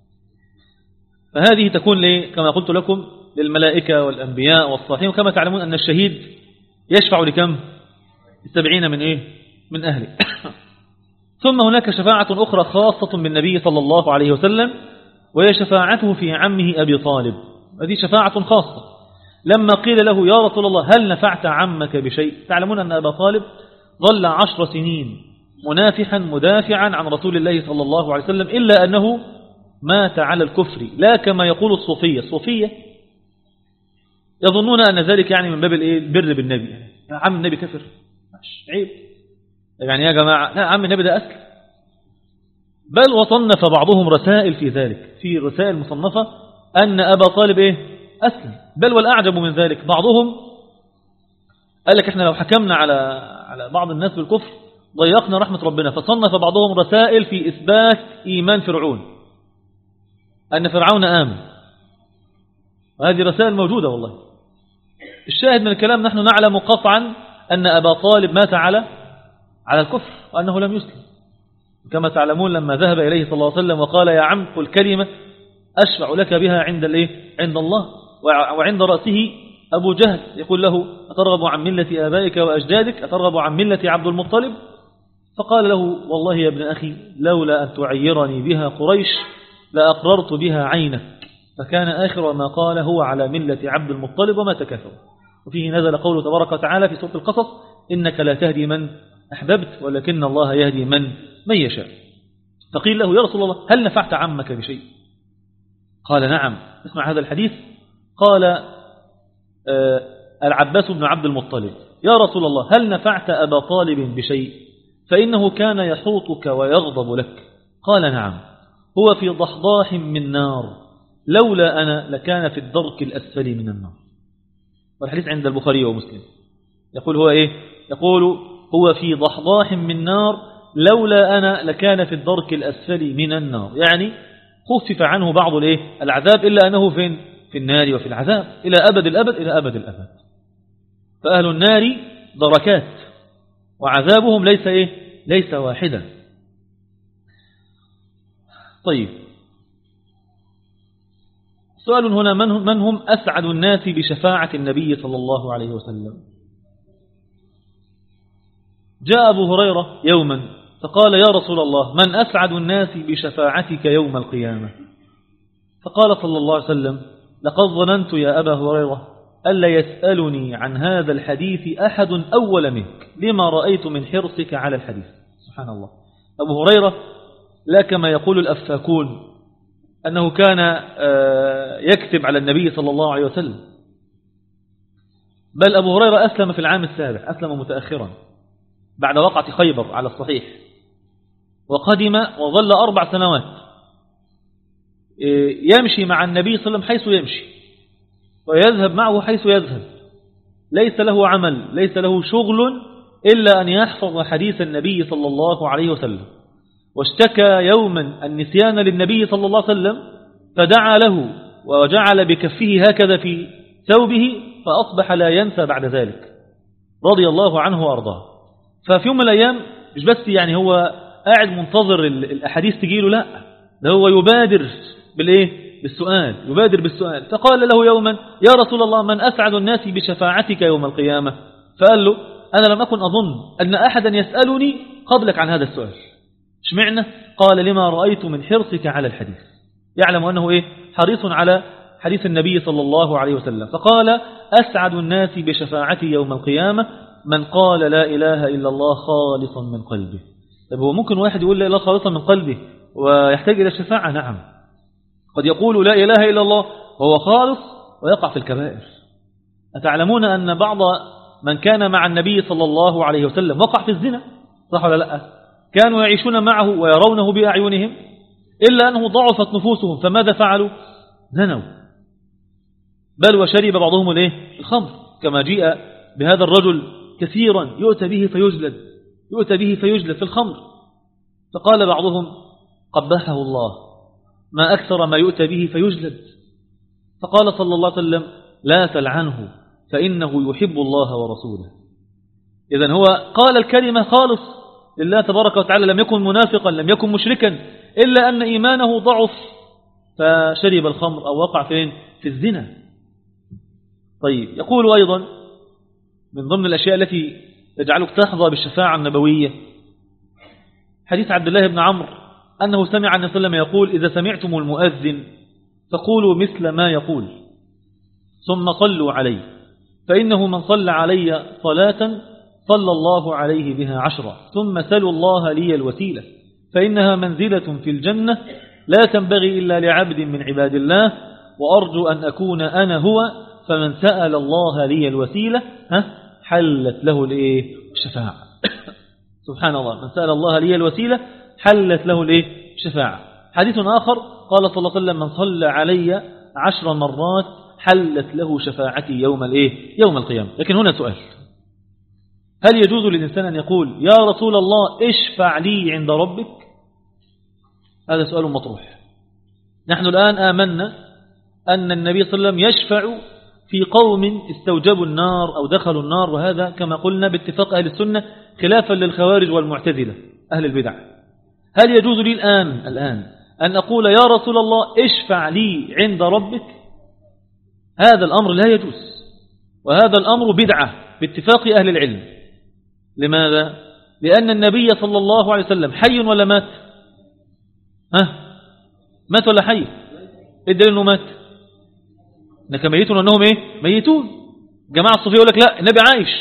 فهذه تكون ليه؟ كما قلت لكم للملائكة والأنبياء والصالحين. وكما تعلمون أن الشهيد يشفع لكم 70 من إيه؟ من أهله. ثم هناك شفاعة أخرى خاصة بالنبي صلى الله عليه وسلم، وهي شفاعته في عمه أبي طالب. هذه شفاعة خاصة. لما قيل له يا رسول الله هل نفعت عمك بشيء؟ تعلمون أن أبا طالب ظل 10 سنين منافحا مدافعا عن رسول الله صلى الله عليه وسلم، إلا أنه مات على الكفر، لا كما يقول الصوفية يظنون أن ذلك يعني من باب البر بالنبي. يعني عم النبي كفر، عيب يعني يا جماعة، لا، عم النبي ده أسلم. بل وصنف بعضهم رسائل في ذلك، في رسائل مصنفة أن أبا طالب أسلم. بل والأعجب من ذلك بعضهم قال لك إحنا لو حكمنا على بعض الناس بالكفر ضيقنا رحمة ربنا، فصنف بعضهم رسائل في إثبات إيمان فرعون، أن فرعون آمن. وهذه رسائل موجودة والله. الشاهد من الكلام نحن نعلم قطعا أن أبا طالب مات على الكفر وأنه لم يسلم. كما تعلمون لما ذهب إليه صلى الله عليه وسلم وقال يا عم قل كلمة أشفع لك بها عند الله، وعند رأسه أبو جهل يقول له أترغب عن ملة آبائك وأجدادك، أترغب عن ملة عبد المطلب؟ فقال له والله يا ابن أخي لولا أن تعيرني بها قريش لأقررت بها عينك. فكان آخر ما قال هو على ملة عبد المطلب وما تكاثر. وفيه نزل قوله تبارك وتعالى في سورة القصص إنك لا تهدي من أحببت ولكن الله يهدي من يشاء. فقيل له يا رسول الله هل نفعت عمك بشيء؟ قال نعم. اسمع هذا الحديث. قال العباس بن عبد المطلب يا رسول الله هل نفعت أبا طالب بشيء فإنه كان يحوطك ويغضب لك؟ قال نعم، هو في ضحضاح من نار لولا أنا لكان في الدرك الأسفل من النار. والحديث عند البخاري ومسلم. يقول هو يقول هو في ضحضاح من نار لولا أنا لكان في الدرك الأسفل من النار، يعني خفف عنه بعض العذاب، إلا أنه في النار وفي العذاب إلى أبد الأبد إلى أبد الأبد. فأهل النار دركات وعذابهم ليس واحدا. طيب، سؤال هنا من هم أسعد الناس بشفاعة النبي صلى الله عليه وسلم؟ جاء أبو هريرة يوما فقال يا رسول الله من أسعد الناس بشفاعتك يوم القيامة؟ فقال صلى الله عليه وسلم لقد ظننت يا أبا هريرة ألا يسألني عن هذا الحديث أحد أول منك لما رأيت من حرصك على الحديث. سبحان الله. أبو هريرة لا كما يقول الأفاكون أنه كان يكتب على النبي صلى الله عليه وسلم، بل أبو هريرة أسلم في العام السابع، أسلم متأخرا بعد وقعة خيبر على الصحيح، وقدم وظل 4 سنوات يمشي مع النبي صلى الله عليه وسلم حيث يمشي ويذهب معه حيث يذهب، ليس له عمل ليس له شغل إلا أن يحفظ حديث النبي صلى الله عليه وسلم. واشتكى يوما النسيان للنبي صلى الله عليه وسلم فدعا له وجعل بكفه هكذا في ثوبه فأصبح لا ينسى بعد ذلك رضي الله عنه وأرضاه. ففي يوم من الأيام مش بس يعني هو قاعد منتظر الأحاديث تجيله، لا، ده هو يبادر بالسؤال. فقال له يوما يا رسول الله من أسعد الناس بشفاعتك يوم القيامة؟ فقال له أنا لم أكن أظن أن أحدا يسألني قبلك عن هذا السؤال. اشمعنى؟ قال لما رأيت من حرصك على الحديث، يعلم أنه حريص على حديث النبي صلى الله عليه وسلم. فقال أسعد الناس بشفاعتي يوم القيامة من قال لا إله إلا الله خالصا من قلبه. طيب هو ممكن واحد يقول لا إله خالصا من قلبه ويحتاج إلى الشفاعة؟ نعم، قد يقول لا إله إلا الله وهو خالص ويقع في الكبائر. أتعلمون أن بعض من كان مع النبي صلى الله عليه وسلم وقع في الزنا؟ صح ولا لا؟ كانوا يعيشون معه ويرونه بأعينهم، إلا أنه ضعفت نفوسهم، فماذا فعلوا؟ زنوا، بل وشرب بعضهم الخمر كما جاء بهذا الرجل كثيرا، يؤتى به فيجلد في الخمر. فقال بعضهم قبحه الله، ما أكثر ما يؤتى به فيجلد. فقال صلى الله عليه وسلم لا تلعنه فإنه يحب الله ورسوله. إذن هو قال الكلمة خالص لله تبارك وتعالى، لم يكن منافقا، لم يكن مشركا، إلا أن إيمانه ضعف فشرب الخمر أو وقع في الزنا. طيب، يقول أيضا من ضمن الأشياء التي تجعلك تحظى بالشفاعة النبوية حديث عبد الله بن عمرو أنه سمع النبي صلى الله عليه وسلم يقول إذا سمعتم المؤذن فقولوا مثل ما يقول ثم صلوا عليه، فإنه من صلى علي صلاة صلى الله عليه بها 10، ثم سلوا الله لي الوسيلة فإنها منزلة في الجنة لا تنبغي إلا لعبد من عباد الله، وأرجو أن أكون أنا هو، فمن سأل الله لي الوسيلة حلت له الشفاعة. سبحان الله، من سأل الله لي الوسيلة حلت له الشفاعة. حديث آخر قال صلى الله عليه وسلم من صلى علي 10 مرات حلت له شفاعتي يوم القيامة. لكن هنا سؤال، هل يجوز للإنسان أن يقول يا رسول الله اشفع لي عند ربك؟ هذا سؤال مطروح. نحن الآن آمنا أن النبي صلى الله عليه وسلم يشفع في قوم استوجبوا النار أو دخلوا النار، وهذا كما قلنا باتفاق أهل السنة خلافا للخوارج والمعتزلة أهل البدع. هل يجوز لي الآن أن أقول يا رسول الله اشفع لي عند ربك؟ هذا الأمر لا يجوز، وهذا الأمر بدعة باتفاق أهل العلم. لماذا؟ لأن النبي صلى الله عليه وسلم حي ولا مات؟ مات ولا حي؟ الدليل أنه مات، إنك ميتون وأنهم ميتون. جماعة الصوفية يقول لك لا النبي عايش،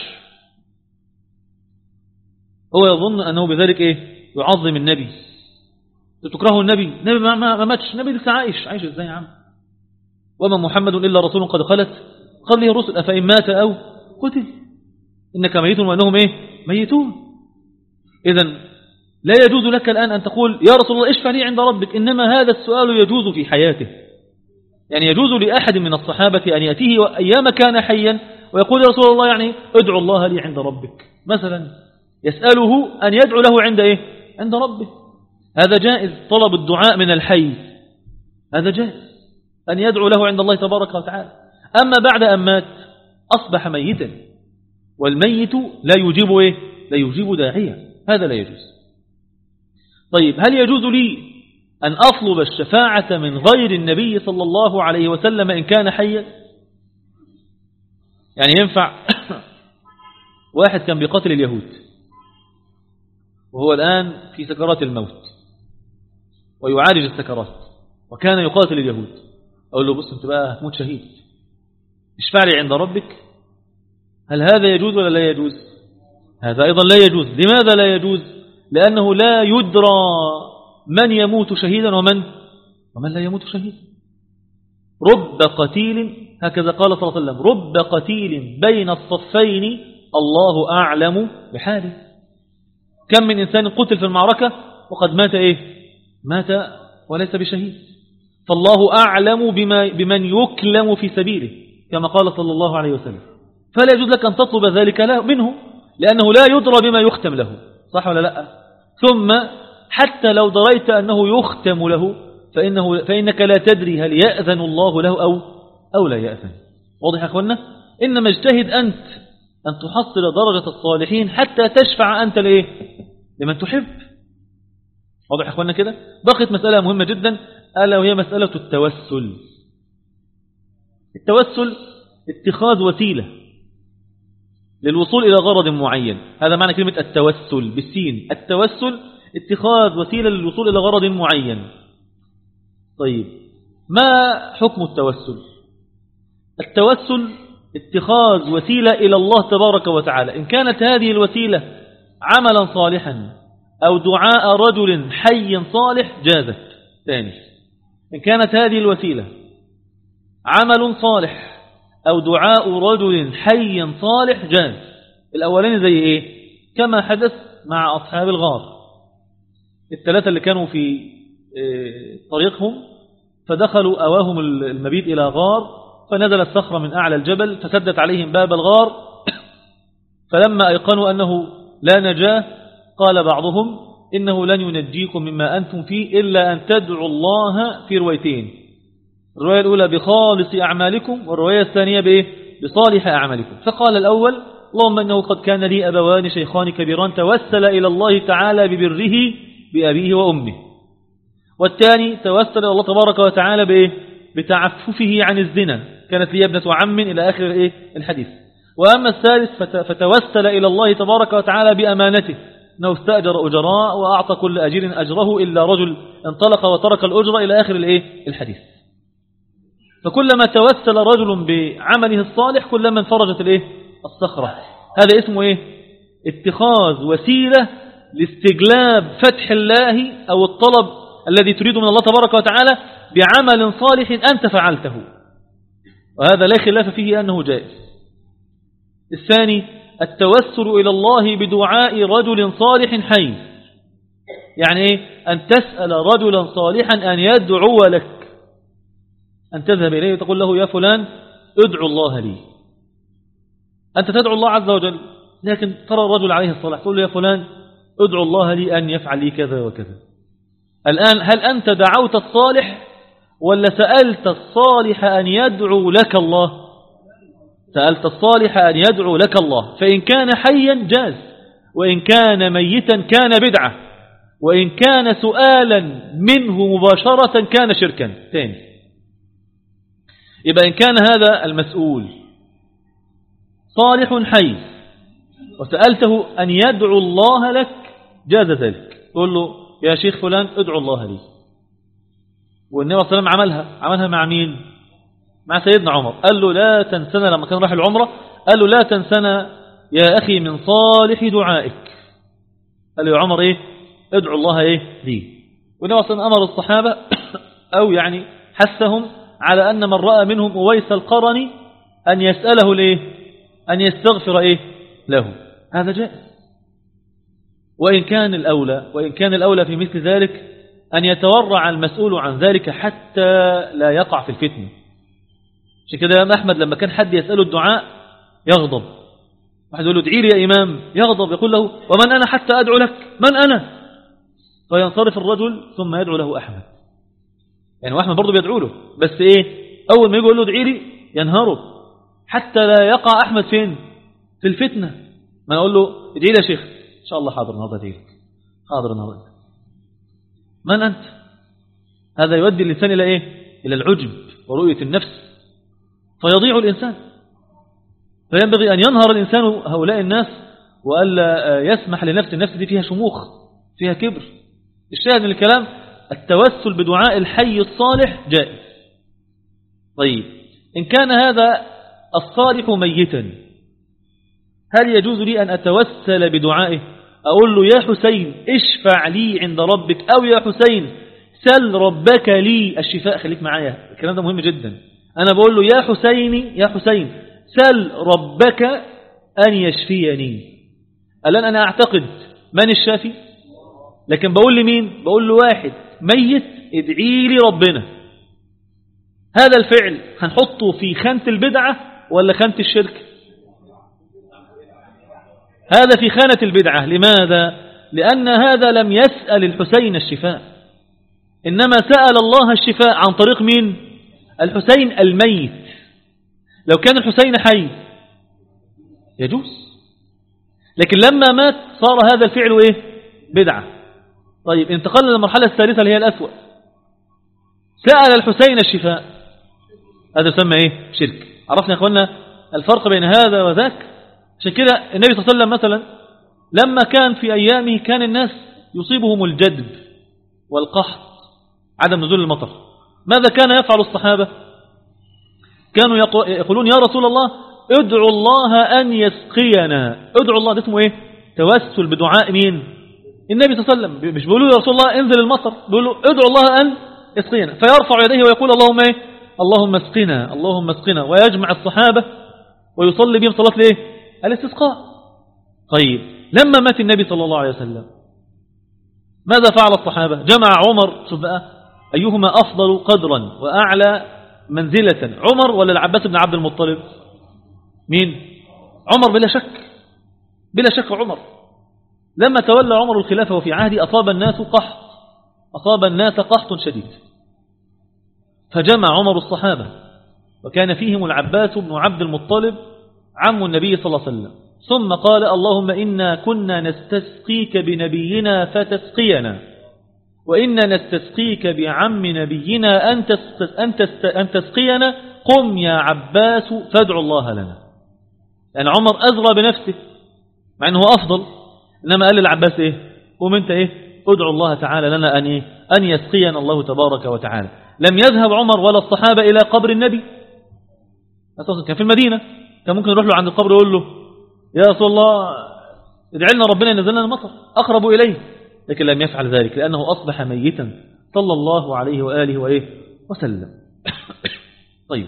هو يظن أنه بذلك يعظم النبي. تكرهه النبي ما ماتش، النبي لسه عايش إزاي يا عم؟ وما محمد إلا رسول قد خلت قبله الرسل أفإن مات أو قتل إنك ميت وأنهم ميتون. إذن لا يجوز لك الآن أن تقول يا رسول الله اشفع لي عند ربك، إنما هذا السؤال يجوز في حياته. يعني يجوز لأحد من الصحابة أن يأتيه أيام كان حيا ويقول يا رسول الله يعني ادعو الله لي عند ربك مثلا، يسأله أن يدعو له عند ربه. هذا جائز، طلب الدعاء من الحي هذا جائز، أن يدعو له عند الله تبارك وتعالى. أما بعد أن مات أصبح ميتا، والميت لا يجيب داعيا، هذا لا يجوز. طيب، هل يجوز لي أن أطلب الشفاعة من غير النبي صلى الله عليه وسلم إن كان حيا؟ يعني ينفع واحد كان بيقاتل اليهود وهو الآن في سكرات الموت ويعالج السكرات وكان يقاتل اليهود، أقول له بص انت بقى هتموت شهيد، اشفع لي عند ربك. هل هذا يجوز ولا لا يجوز؟ هذا أيضا لا يجوز. لماذا لا يجوز؟ لأنه لا يدرى من يموت شهيدا ومن لا يموت شهيدا. رب قتيل، هكذا قال صلى الله عليه وسلم، رب قتيل بين الصفين الله أعلم بحاله. كم من إنسان قتل في المعركة وقد مات وليس بشهيد، فالله أعلم بمن يكلم في سبيله كما قال صلى الله عليه وسلم. فلا يجوز لك أن تطلب ذلك منه، لأنه لا يدرى بما يختم له، صح ولا لا؟ ثم حتى لو دريت أنه يختم له فإنك لا تدري هل يأذن الله له أو لا يأذن. واضح يا أخوانا؟ إنما اجتهد أنت أن تحصل درجة الصالحين حتى تشفع أنت لمن تحب. واضح يا أخوانا كده؟ بقيت مسألة مهمة جدا، ألا وهي مسألة التوسل. التوسل اتخاذ وسيلة للوصول إلى غرض معين، هذا معنى كلمة التوسل بالسين. التوسل اتخاذ وسيلة للوصول إلى غرض معين. طيب، ما حكم التوسل؟ التوسل اتخاذ وسيلة إلى الله تبارك وتعالى، إن كانت هذه الوسيلة عملا صالحا أو دعاء رجل حي صالح جازت. ثاني، إن كانت هذه الوسيلة عمل صالح أو دعاء رجل حي صالح جاز. الأولين زي كما حدث مع أصحاب الغار الثلاثة اللي كانوا في طريقهم، فدخلوا أواهم المبيت إلى غار، فنزل الصخرة من أعلى الجبل فسدت عليهم باب الغار، فلما أيقنوا أنه لا نجاة قال بعضهم إنه لن ينجيكم مما أنتم فيه إلا أن تدعوا الله في روايتين، الرواية الأولى بخالص أعمالكم والرواية الثانية بإيه؟ بصالح أعمالكم. فقال الأول اللهم إنه قد كان لي أبوان شيخان كبيران توسل إلى الله تعالى ببره بأبيه وأمه، والثاني توسل إلى الله تبارك وتعالى بإيه؟ بتعففه عن الزنا، كانت لي ابنة عم إلى آخر إيه؟ الحديث. وأما الثالث فتوسل إلى الله تبارك وتعالى بأمانته، أنه استأجر أجراء وأعطى كل أجير أجره إلا رجل انطلق وترك الأجرة إلى آخر الحديث. فكلما توسل رجل بعمله الصالح كلما انفرجت الصخرة. هذا اسمه إيه؟ اتخاذ وسيلة لاستجلاب فتح الله أو الطلب الذي تريده من الله تبارك وتعالى بعمل صالح أنت فعلته، وهذا لا خلاف فيه أنه جائز. الثاني التوسل إلى الله بدعاء رجل صالح حي، يعني إيه؟ أن تسأل رجلا صالحا أن يدعو لك، أن تذهب إليه وتقول له يا فلان ادعو الله لي. أنت تدعو الله عز وجل، لكن ترى الرجل عليه الصلاح تقول له يا فلان ادعو الله لي أن يفعل لي كذا وكذا. الآن هل أنت دعوت الصالح ولا سألت الصالح أن يدعو لك الله؟ سألت الصالح أن يدعو لك الله، فإن كان حيا جاز، وإن كان ميتا كان بدعة، وإن كان سؤالا منه مباشرة كان شركا ثاني. يبقى إن كان هذا المسؤول صالح حي وسألته أن يدعو الله لك جاز ذلك، تقول له يا شيخ فلان ادعو الله لي. والنبي صلى الله عليه وسلم عملها مع مين؟ مع سيدنا عمر، قال له لا تنسنا لما كان راح العمرة، قال له لا تنسنا يا أخي من صالح دعائك. قال له يا عمر إيه؟ ادعو الله إيه لي. والنبي صلى الله عليه وسلم أمر الصحابة أو يعني حثهم على أن من رأى منهم أويس القرني أن يسأله ليه؟ أن يستغفر إيه له. هذا جائز. وإن كان الأولى في مثل ذلك أن يتورع المسؤول عن ذلك حتى لا يقع في الفتنة. عشان كده يا أحمد لما كان حد يسأله الدعاء يغضب، واحد يقول له ادعي لي يا إمام، يغضب يقول له ومن أنا حتى أدعو لك؟ من أنا؟ فينصرف الرجل ثم يدعو له أحمد. يعني أحمد برضه بيدعو له، بس إيه؟ أول ما يقول له ادعي لي ينهره حتى لا يقع أحمد فين؟ في الفتنة. ما أقول له ادعي لي يا شيخ، إن شاء الله حاضر النهارده ادعي لك، حاضر النهارده. من أنت؟ هذا يؤدي الإنسان إلى إيه؟ إلى العجب ورؤية النفس، فيضيع الإنسان. فينبغي أن ينهر الإنسان هؤلاء الناس وألا يسمح لنفس النفس دي فيها شموخ، فيها كبر. الشاهد من الكلام التوسل بدعاء الحي الصالح جائز. طيب إن كان هذا الصالح ميتا هل يجوز لي أن أتوسل بدعائه؟ أقول له يا حسين اشفع لي عند ربك، أو يا حسين سل ربك لي الشفاء. خليك معايا، الكلام ده مهم جدا. أنا بقول له يا حسين سل ربك أن يشفيني. الآن أنا أعتقد من الشافي، لكن بقول لمين؟ بقول له واحد ميت ادعي لي ربنا. هذا الفعل هنحطه في خانة البدعة ولا خانة الشرك؟ هذا في خانة البدعة. لماذا؟ لأن هذا لم يسأل الحسين الشفاء، إنما سأل الله الشفاء عن طريق مين؟ الحسين الميت. لو كان الحسين حي يجوز، لكن لما مات صار هذا الفعل إيه؟ بدعة. طيب انتقلنا للمرحلة الثالثة اللي هي الأسوأ، سأل الحسين الشفاء، هذا يسمى إيه؟ شرك. عرفنا يا أخوانا الفرق بين هذا وذاك. عشان كده النبي صلى الله عليه وسلم مثلا لما كان في أيامه كان الناس يصيبهم الجدب والقحط، عدم نزول المطر، ماذا كان يفعل الصحابة؟ كانوا يقولون يا رسول الله ادعو الله أن يسقينا. ادعو الله، ده اسمه إيه؟ توسل بدعاء مين؟ النبي صلى الله عليه وسلم. مش بيقولوا يا رسول الله انزل المطر، بيقولوا ادعو الله أن يسقينا. فيرفع يديه ويقول اللهم إيه؟ اللهم اسقنا، اللهم اسقنا، ويجمع الصحابة ويصلي بهم صلاة ليه؟ الاستسقاء. طيب لما مات النبي صلى الله عليه وسلم ماذا فعل الصحابة؟ جمع عمر، شوف بقى أيهما أفضل قدرا وأعلى منزلة، عمر ولا العباس بن عبد المطلب؟ مين؟ عمر بلا شك. بلا شك عمر. لما تولى عمر الخلافة وفي عهده أصاب الناس قحط شديد، فجمع عمر الصحابة، وكان فيهم العباس بن عبد المطلب عم النبي صلى الله عليه وسلم، ثم قال: اللهم إنا كنا نستسقيك بنبينا فتسقينا، وإنا نستسقيك بعم نبينا أن تسقينا، قم يا عباس فادعو الله لنا. يعني عمر أزرى بنفسه مع أنه أفضل، إنما قال للعباس إيه؟ قم أنت إيه؟ ادعو الله تعالى لنا أن يسقينا الله تبارك وتعالى. لم يذهب عمر ولا الصحابة إلى قبر النبي، كان في المدينة، كان ممكن يروح له عند القبر ويقول له: يا رسول الله ادعي لنا ربنا ينزل لنا المطر، أقرب إليه. لكن لم يفعل ذلك لأنه أصبح ميتا صلى الله عليه وآله وسلم. طيب،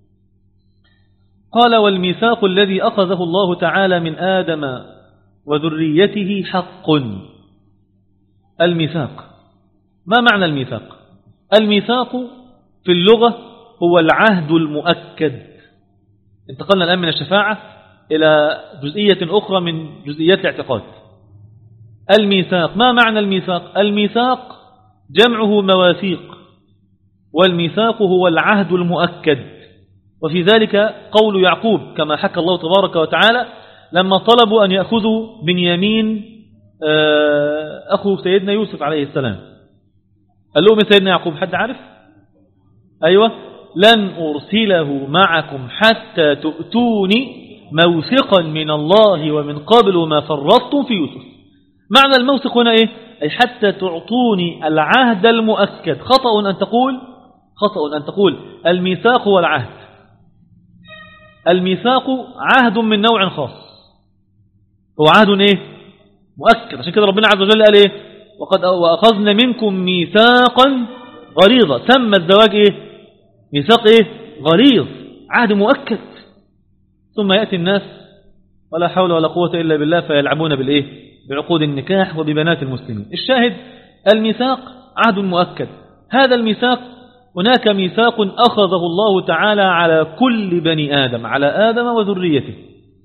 قال: والميثاق الذي أخذه الله تعالى من آدم وذريته حق. الميثاق، ما معنى الميثاق؟ الميثاق في اللغة هو العهد المؤكد. انتقلنا الآن من الشفاعة إلى جزئية أخرى من جزئيات الاعتقاد. الميثاق، ما معنى الميثاق؟ الميثاق جمعه مواثيق، والميثاق هو العهد المؤكد. وفي ذلك قول يعقوب كما حكى الله تبارك وتعالى لما طلبوا أن يأخذوا بنيامين أخو سيدنا يوسف عليه السلام، قال لهم سيدنا يعقوب، حد عارف؟ أيوة: لن أرسله معكم حتى تؤتوني موثقا من الله ومن قبل ما فرطتم في يوسف. معنى الموثق هنا إيه؟ أي حتى تعطوني العهد المؤكد. خطأ أن تقول الميثاق هو العهد. الميثاق عهد من نوع خاص، هو عهد إيه؟ مؤكد. عشان كده ربنا عز وجل قال إيه؟ وأخذنا منكم ميثاقا غليظا. سمى الزواج إيه؟ ميثاق إيه؟ غليظ، عهد مؤكد. ثم يأتي الناس ولا حول ولا قوة إلا بالله فيلعبون بالإيه؟ بعقود النكاح وببنات المسلمين. الشاهد الميثاق عهد مؤكد. هذا الميثاق هناك ميثاق أخذه الله تعالى على كل بني آدم، على آدم وذريته.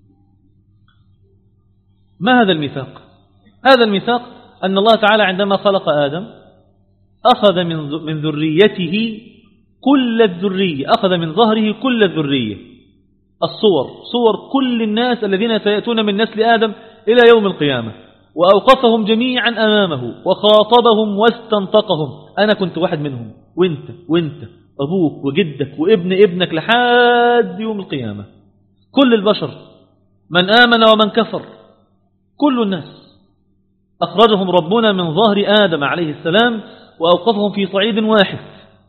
ما هذا الميثاق؟ هذا الميثاق أن الله تعالى عندما خلق آدم أخذ من ذريته كل الذرية، أخذ من ظهره كل الذرية، صور كل الناس الذين سيأتون من نسل آدم إلى يوم القيامة، وأوقفهم جميعا أمامه وخاطبهم واستنطقهم. أنا كنت واحد منهم، وانت أبوك وجدك وابن ابنك لحد يوم القيامة. كل البشر، من آمن ومن كفر، كل الناس أخرجهم ربنا من ظهر آدم عليه السلام وأوقفهم في صعيد واحد.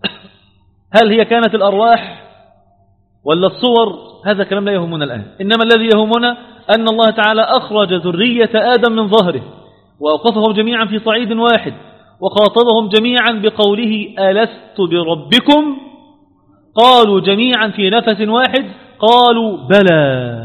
هل هي كانت الأرواح ولا الصور؟ هذا كلام لا يهمنا الآن، إنما الذي يهمنا أن الله تعالى أخرج ذرية آدم من ظهره وأوقفهم جميعا في صعيد واحد وخاطبهم جميعا بقوله: ألست بربكم؟ قالوا جميعا في نفس واحد: قالوا بلى.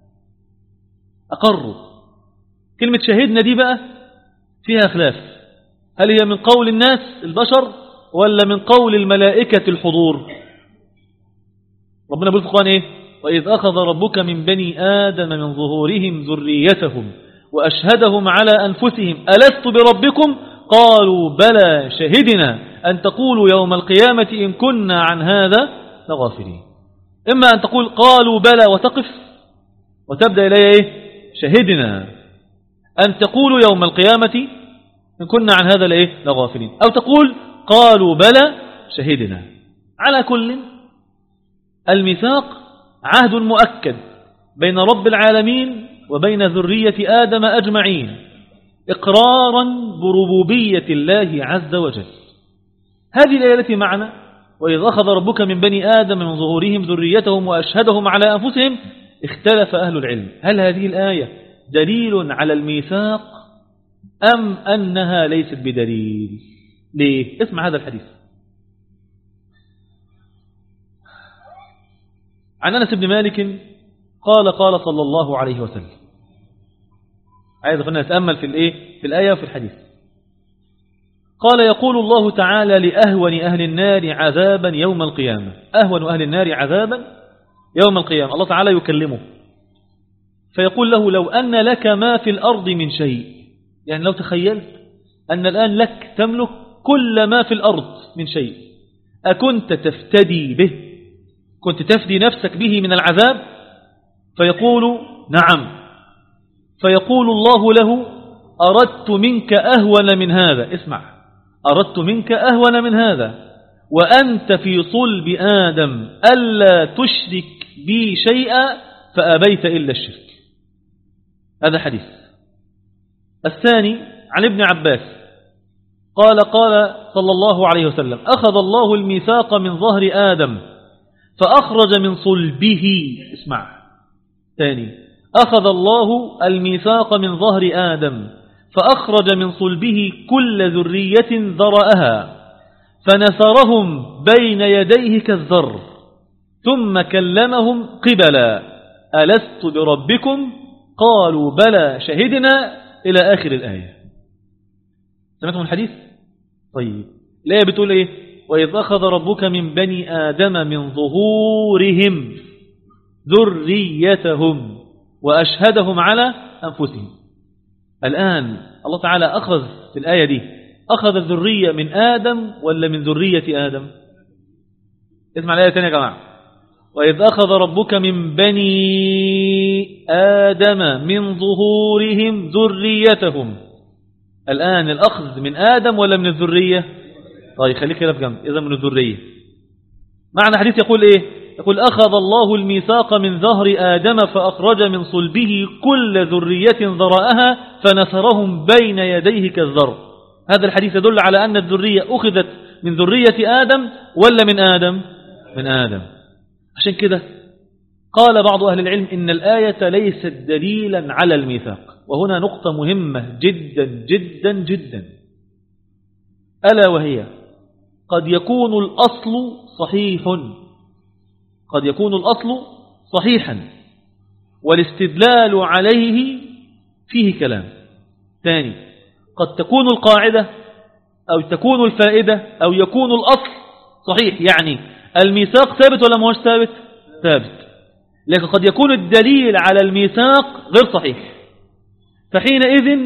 أقروا. كلمة شهدنا دي بقى فيها خلاف، هل هي من قول الناس البشر ولا من قول الملائكة الحضور؟ ربنا بيقول في القرآن إيه؟ وإذ أخذ ربك من بني آدم من ظهورهم ذريتهم وأشهدهم على أنفسهم ألست بربكم؟ قالوا بلى شهدنا أن تقولوا يوم القيامة إن كنا عن هذا لغافلين. إما أن تقول قالوا بلى وتقف وتبدأ إليه إيه؟ شهدنا أن تقولوا يوم القيامة إن كنا عن هذا لغافلين، أو تقول قالوا بلى شهدنا. على كل، الميثاق عهد مؤكد بين رب العالمين وبين ذرية آدم أجمعين، إقرارا بربوبية الله عز وجل. هذه الآية التي معنا: وإذ أخذ ربك من بني آدم من ظهورهم ذريتهم وأشهدهم على أنفسهم، اختلف أهل العلم هل هذه الآية دليل على الميثاق أم أنها ليست بدليل. ليه؟ اسمع هذا الحديث. عن أنس بن مالك قال صلى الله عليه وسلم، عايز أخلنا نتأمل في الآية وفي الحديث. قال: يقول الله تعالى لأهون أهل النار عذابا يوم القيامة. أهون أهل النار عذابا يوم القيامة، الله تعالى يكلمه فيقول له لو أن لك ما في الأرض من شيء، يعني لو تخيلت أن الآن لك تملك كل ما في الأرض من شيء، أكنت تفتدي به؟ كنت تفدي نفسك به من العذاب؟ فيقول نعم. فيقول الله له أردت منك أهون من هذا. اسمع، أردت منك أهون من هذا، وأنت في صلب آدم ألا تشرك بي شيئا فأبيت إلا الشرك. هذا حديث. الثاني عن ابن عباس قال صلى الله عليه وسلم أخذ الله الميثاق من ظهر آدم فأخرج من صلبه. اسمع ثاني، أخذ الله الميثاق من ظهر آدم فأخرج من صلبه كل ذرية ذرأها فنثرهم بين يديه كالذر ثم كلمهم قبلا ألست بربكم قالوا بلى شهدنا إلى آخر الآية. سمعتم الحديث؟ طيب، الآية بتقول إيه؟ وإذ أخذ ربك من بني آدم من ظهورهم ذريتهم وأشهدهم على أنفسهم. الآن الله تعالى أخذ في الآية دي، أخذ الذرية من آدم ولا من ذرية آدم؟ اسمع الآية الثانية يا جماعة. وإذ أخذ ربك من بني آدم من ظهورهم ذريتهم. الآن الأخذ من آدم ولا من الذرية؟ طيب خليك كده في جنب. إذا من الذرية. معنى حديث يقول إيه؟ يقول أخذ الله الميثاق من ظهر آدم فأخرج من صلبه كل ذرية ذرأها فنثرهم بين يديه كالذر. هذا الحديث يدل على أن الذرية أخذت من ذرية آدم ولا من آدم؟ من آدم. عشان كده قال بعض أهل العلم إن الآية ليست دليلا على الميثاق. وهنا نقطة مهمة جدا جدا جدا، ألا وهي قد يكون الأصل صحيح، قد يكون الأصل صحيحا والاستدلال عليه فيه كلام. ثاني، قد تكون القاعدة أو تكون الفائدة أو يكون الأصل صحيح، يعني الميثاق ثابت ولا مش ثابت؟ ثابت، لكن قد يكون الدليل على الميثاق غير صحيح، فحينئذ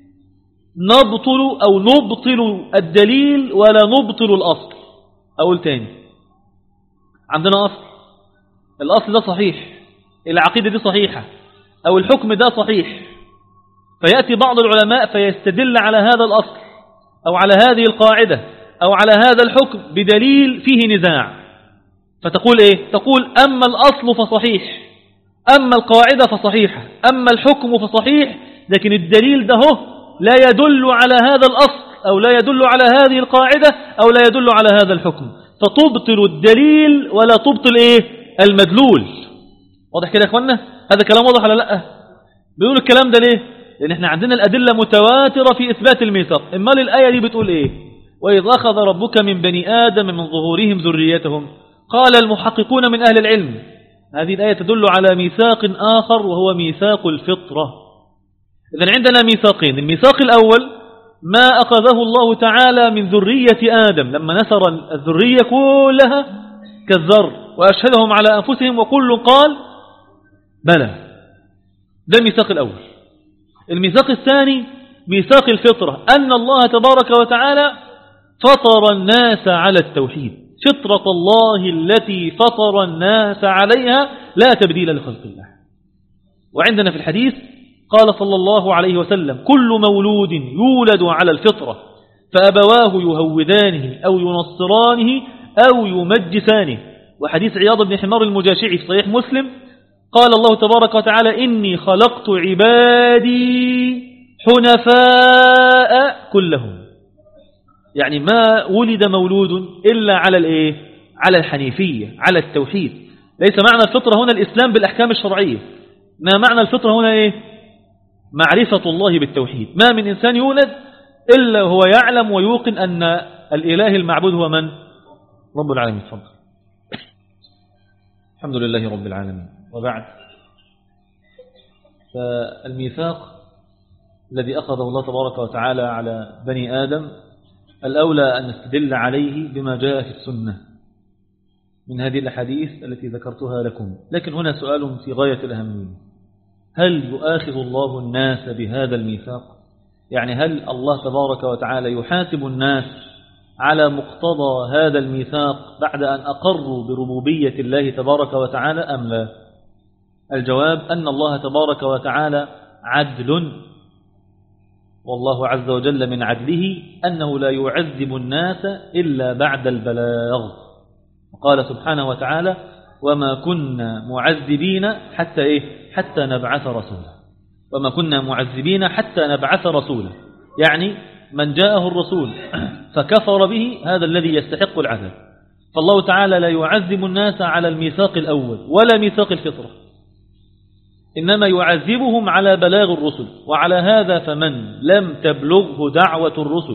نبطل الدليل ولا نبطل الأصل. أقول تاني، عندنا أصل، الأصل ده صحيح، العقيدة دي صحيحة، أو الحكم ده صحيح، فيأتي بعض العلماء فيستدل على هذا الأصل أو على هذه القاعدة أو على هذا الحكم بدليل فيه نزاع، فتقول إيه؟ تقول أما الأصل فصحيح، أما القاعدة فصحيحة، أما الحكم فصحيح، لكن الدليل ده لا يدل على هذا الأصل أو لا يدل على هذه القاعدة أو لا يدل على هذا الحكم، فتبطل الدليل ولا تبطل إيه؟ المدلول. واضح كده يا أخوانا؟ هذا كلام واضح ولا لا؟ بيقول الكلام ده ليه؟ لأن احنا عندنا الأدلة متواترة في إثبات الميثاق. إما الآية دي بتقول إيه؟ وإذ أخذ ربك من بني آدم من ظهورهم ذريتهم. قال المحققون من أهل العلم هذه الآية تدل على ميثاق آخر وهو ميثاق الفطرة. إذن عندنا ميثاقين، الميثاق الأول ما أخذه الله تعالى من ذرية آدم لما نثر الذرية كلها كالذر وأشهدهم على أنفسهم وكل قال بلى، ده الميثاق الأول. الميثاق الثاني ميثاق الفطرة، أن الله تبارك وتعالى فطر الناس على التوحيد، فطرة الله التي فطر الناس عليها لا تبديل لخلق الله. وعندنا في الحديث قال صلى الله عليه وسلم كل مولود يولد على الفطرة فأبواه يهودانه أو ينصرانه أو يمجسانه. وحديث عياض بن حمار المجاشعي في صحيح مسلم قال الله تبارك وتعالى إني خلقت عبادي حنفاء كلهم، يعني ما ولد مولود إلا على الإيه؟ على الحنيفية، على التوحيد. ليس معنى الفطرة هنا الإسلام بالأحكام الشرعية، ما معنى الفطرة هنا إيه؟ معرفة الله بالتوحيد. ما من إنسان يولد إلا هو يعلم ويوقن أن الإله المعبود هو من؟ رب العالمين. تفضل. الحمد لله رب العالمين. وبعد، فالميثاق الذي أخذه الله تبارك وتعالى على بني آدم الأولى أن نستدل عليه بما جاء في السنة من هذه الأحاديث التي ذكرتها لكم. لكن هنا سؤال في غاية الأهمية، هل يؤاخذ الله الناس بهذا الميثاق؟ يعني هل الله تبارك وتعالى يحاسب الناس على مقتضى هذا الميثاق بعد أن أقروا بربوبية الله تبارك وتعالى أم لا؟ الجواب أن الله تبارك وتعالى عدل، والله عز وجل من عدله أنه لا يعذب الناس إلا بعد البلاغ. قال سبحانه وتعالى: وما كنا معذبين حتى نبعث رسولا. وما كنا معذبين حتى نبعث رسولا، يعني من جاءه الرسول فكفر به هذا الذي يستحق العذاب. فالله تعالى لا يعذب الناس على الميثاق الأول ولا ميثاق الفطرة، إنما يعذبهم على بلاغ الرسل. وعلى هذا فمن لم تبلغه دعوة الرسل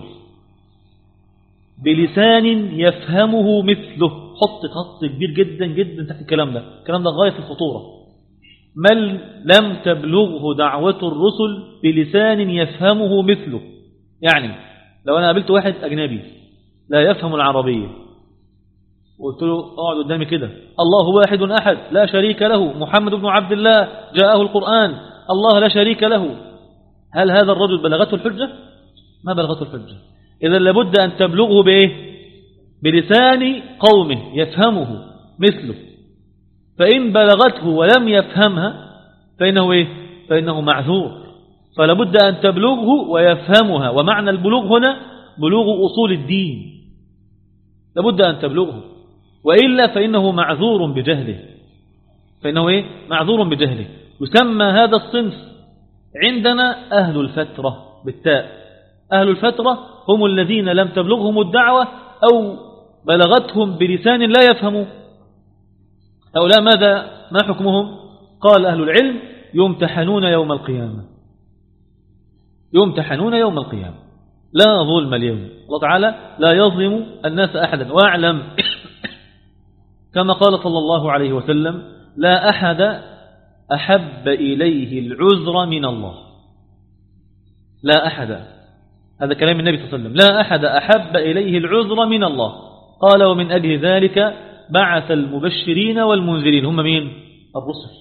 بلسان يفهمه مثله، حط خط كبير جدا جدا تحت الكلام ده غاية الخطورة. من لم تبلغه دعوة الرسل بلسان يفهمه مثله، يعني لو أنا قابلت واحد أجنبي لا يفهم العربية وقلت له اقعد قدامي كده: الله واحد أحد لا شريك له، محمد بن عبد الله جاءه القرآن، الله لا شريك له، هل هذا الرجل بلغته الحجة؟ ما بلغته الحجة. إذا لابد أن تبلغه بإيه؟ بلسان قومه يفهمه مثله. فإن بلغته ولم يفهمها فإنه معذور. فلابد أن تبلغه ويفهمها. ومعنى البلوغ هنا بلوغ أصول الدين، لابد أن تبلغه، وإلا فإنه معذور بجهله. معذور بجهله. يسمى هذا الصنف عندنا أهل الفترة بالتاء. أهل الفترة هم الذين لم تبلغهم الدعوة أو بلغتهم بلسان لا يفهموا. هؤلاء ما حكمهم؟ قال أهل العلم: يمتحنون يوم القيامة. يمتحنون يوم القيامة. لا ظلم اليوم، الله تعالى لا يظلم الناس أحدا. واعلم كما قال صلى الله عليه وسلم: لا أحد أحب إليه العذر من الله. لا أحد، هذا كلام النبي صلى الله عليه وسلم، لا أحد أحب إليه العذر من الله. قال: ومن أجل ذلك بعث المبشرين والمنذرين. هم مين؟ الرسل.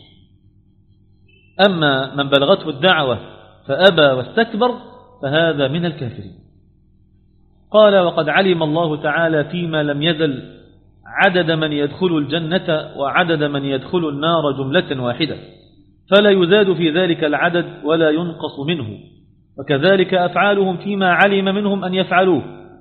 أما من بلغته الدعوة فأبى واستكبر فهذا من الكافرين. قال: وقد علم الله تعالى فيما لم يزل عدد من يدخل الجنة وعدد من يدخل النار جملة واحدة، فلا يزاد في ذلك العدد ولا ينقص منه. وكذلك أفعالهم فيما علم منهم أن يفعلوه،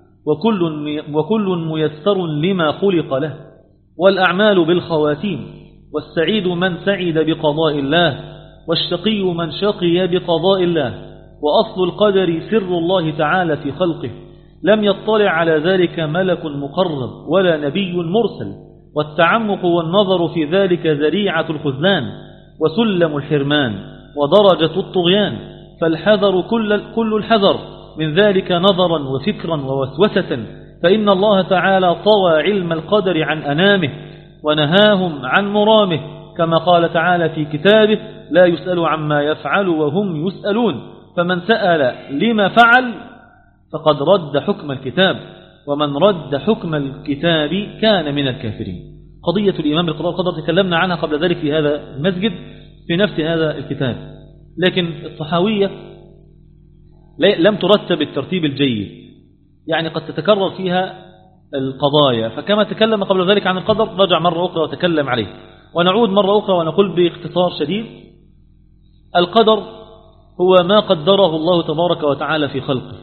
وكل ميسر لما خلق له، والأعمال بالخواتيم. والسعيد من سعد بقضاء الله، والشقي من شقي بقضاء الله. وأصل القدر سر الله تعالى في خلقه، لم يطلع على ذلك ملك مقرب ولا نبي مرسل. والتعمق والنظر في ذلك ذريعة الخذلان وسلم الحرمان ودرجة الطغيان. فالحذر كل الحذر من ذلك نظرا وفكرا ووسوسة، فإن الله تعالى طوى علم القدر عن أنامه ونهاهم عن مرامه، كما قال تعالى في كتابه: لا يسأل عما يفعل وهم يسألون. فمن سأل لما فعل فقد رد حكم الكتاب، ومن رد حكم الكتاب كان من الكافرين. قضية الإيمان بالقضاء والقدر تكلمنا عنها قبل ذلك في هذا المسجد في نفس هذا الكتاب، لكن الصحاوية لم ترتب الترتيب الجيد، يعني قد تتكرر فيها القضايا. فكما تكلم قبل ذلك عن القدر رجع مرة أخرى وتكلم عليه، ونعود مرة أخرى ونقول باختصار شديد: القدر هو ما قدره الله تبارك وتعالى في خلقه،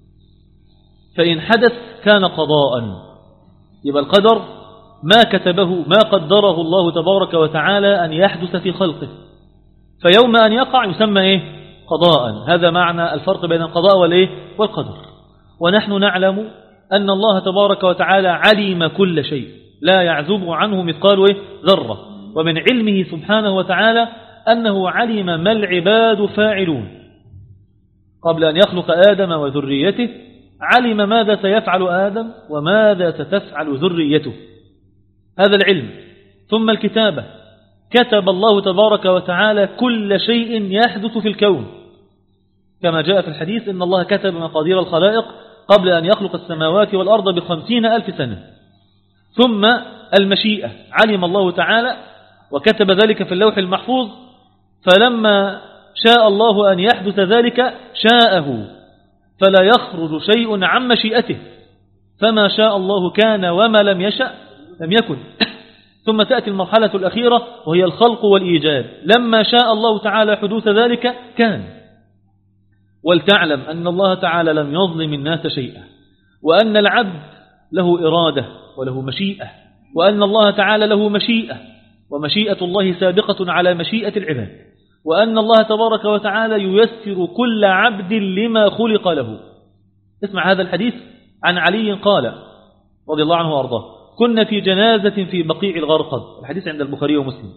فإن حدث كان قضاء. يبقى القدر ما كتبه ما قدره الله تبارك وتعالى أن يحدث في خلقه، فيوم أن يقع يسمى قضاء. هذا معنى الفرق بين القضاء والقدر. ونحن نعلم أن الله تبارك وتعالى علم كل شيء، لا يعزب عنه مثقال ذرة. ومن علمه سبحانه وتعالى أنه علم ما العباد فاعلون. قبل أن يخلق آدم وذريته علم ماذا سيفعل آدم وماذا ستفعل ذريته، هذا العلم. ثم الكتابة، كتب الله تبارك وتعالى كل شيء يحدث في الكون، كما جاء في الحديث: إن الله كتب مقادير الخلائق قبل أن يخلق السماوات والأرض ب50,000 سنة. ثم المشيئة، علم الله تعالى وكتب ذلك في اللوح المحفوظ، فلما شاء الله أن يحدث ذلك شاءه، فلا يخرج شيء عن مشيئته، فما شاء الله كان وما لم يشأ لم يكن. ثم تأتي المرحلة الأخيرة وهي الخلق والإيجاد، لما شاء الله تعالى حدوث ذلك كان. ولتعلم أن الله تعالى لم يظلم الناس شيئا، وأن العبد له إرادة وله مشيئة، وأن الله تعالى له مشيئة، ومشيئة الله سابقة على مشيئة العباد، وأن الله تبارك وتعالى ييسر كل عبد لما خلق له. اسمع هذا الحديث عن علي قال رضي الله عنه وأرضاه: كنا في جنازة في بقيع الغرقد، الحديث عند البخاري ومسلم،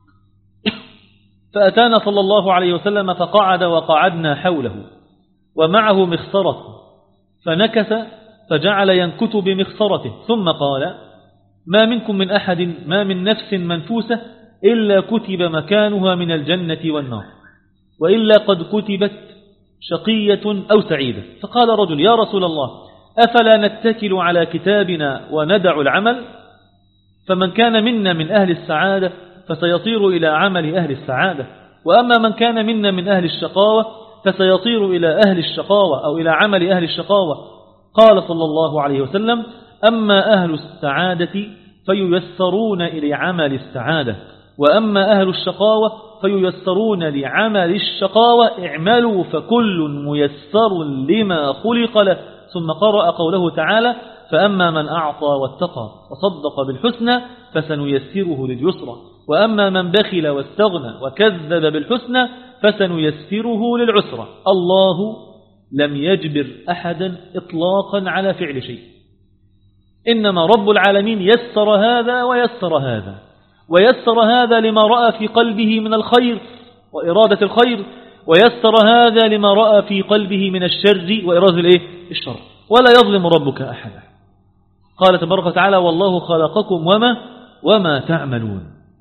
فأتانا صلى الله عليه وسلم فقعد وقعدنا حوله ومعه مخصرة، فنكث فجعل ينكت بمخصرته، ثم قال: ما منكم من أحد، ما من نفس منفوسة إلا كتب مكانها من الجنة والنار، وإلا قد كتبت شقية أو سعيدة. فقال رجل: يا رسول الله، أفلا نتكل على كتابنا وندع العمل؟ فمن كان منا من أهل السعادة فسيطير إلى عمل أهل السعادة، وأما من كان منا من أهل الشقاوة فسيطير إلى أهل الشقاوة أو إلى عمل أهل الشقاوة. قال صلى الله عليه وسلم: أما أهل السعادة فييسرون إلى عمل السعادة، وأما أهل الشقاوة فييسرون لعمل الشقاوة، اعملوا فكل ميسر لما خلق له. ثم قرأ قوله تعالى: فأما من أعطى واتقى وصدق بالحسنى فسنيسره لليسرى، وأما من بخل واستغنى وكذب بالحسنى فسنيسره للعسرى. الله لم يجبر أحدا إطلاقا على فعل شيء، إنما رب العالمين يسر هذا ويسر هذا، ويسر هذا لما رأى في قلبه من الخير وإرادة الخير، ويسر هذا لما رأى في قلبه من الشر وإرادة الشر، ولا يظلم ربك أحدا. قال تبارك وتعالى: والله خلقكم وما تعملون.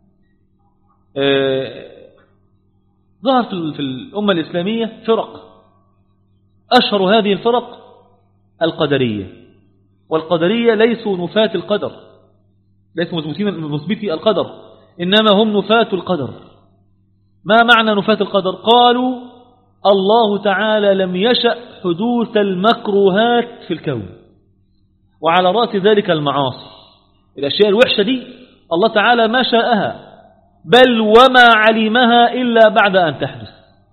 ظهرت في الأمة الإسلامية فرق، أشهر هذه الفرق القدرية، والقدرية ليسوا نفاة القدر، ليسوا مثبتي القدر، إنما هم نفاة القدر. ما معنى نفاة القدر؟ قالوا الله تعالى لم يشأ حدوث المكروهات في الكون، وعلى رأس ذلك المعاصي، الأشياء الوحشة دي الله تعالى ما شاءها، بل وما علمها إلا بعد أن تحدث.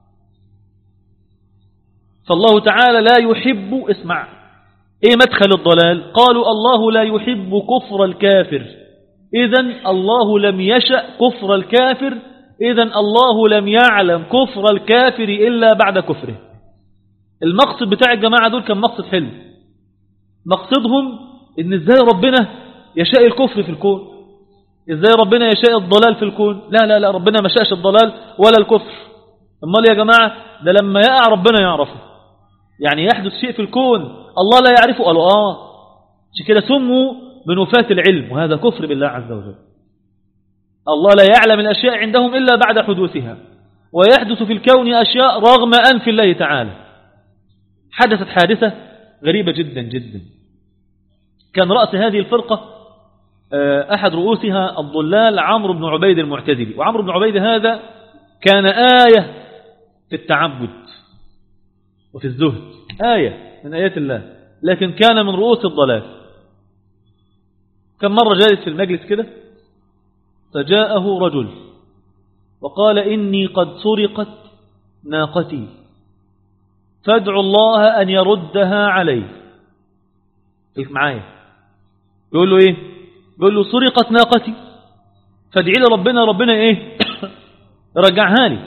فالله تعالى لا يحب، اسمع ايه مدخل الضلال؟ قالوا الله لا يحب كفر الكافر، إذن الله لم يشأ كفر الكافر، إذن الله لم يعلم كفر الكافر إلا بعد كفره. المقصد بتاع الجماعة دول كان مقصد حلو، مقصدهم إن إزاي ربنا يشاء الكفر في الكون، إزاي ربنا يشاء الضلال في الكون. لا ربنا ما شاءش الضلال ولا الكفر. امال يا جماعة ده لما يقع ربنا يعرفه، يعني يحدث شيء في الكون الله لا يعرفه. قالوا عشان كده سموا بنفاة العلم، وهذا كفر بالله عز وجل. الله لا يعلم الأشياء عندهم إلا بعد حدوثها، ويحدث في الكون أشياء رغم أنف الله تعالى. حدثت حادثة غريبة جدا جدا، كان رأس هذه الفرقة أحد رؤوسها الضلال عمرو بن عبيد المعتزلي، وعمرو بن عبيد هذا كان آية في التعبد وفي الزهد، آية من آيات الله، لكن كان من رؤوس الضلال. كم مرة جالس في المجلس كده، فجاءه رجل وقال: إني قد سرقت ناقتي فادعوا الله أن يردها علي. إيه معايا؟ يقول له إيه؟ يقول له: سرقت ناقتي فادعي لي ربنا إيه رجعها لي.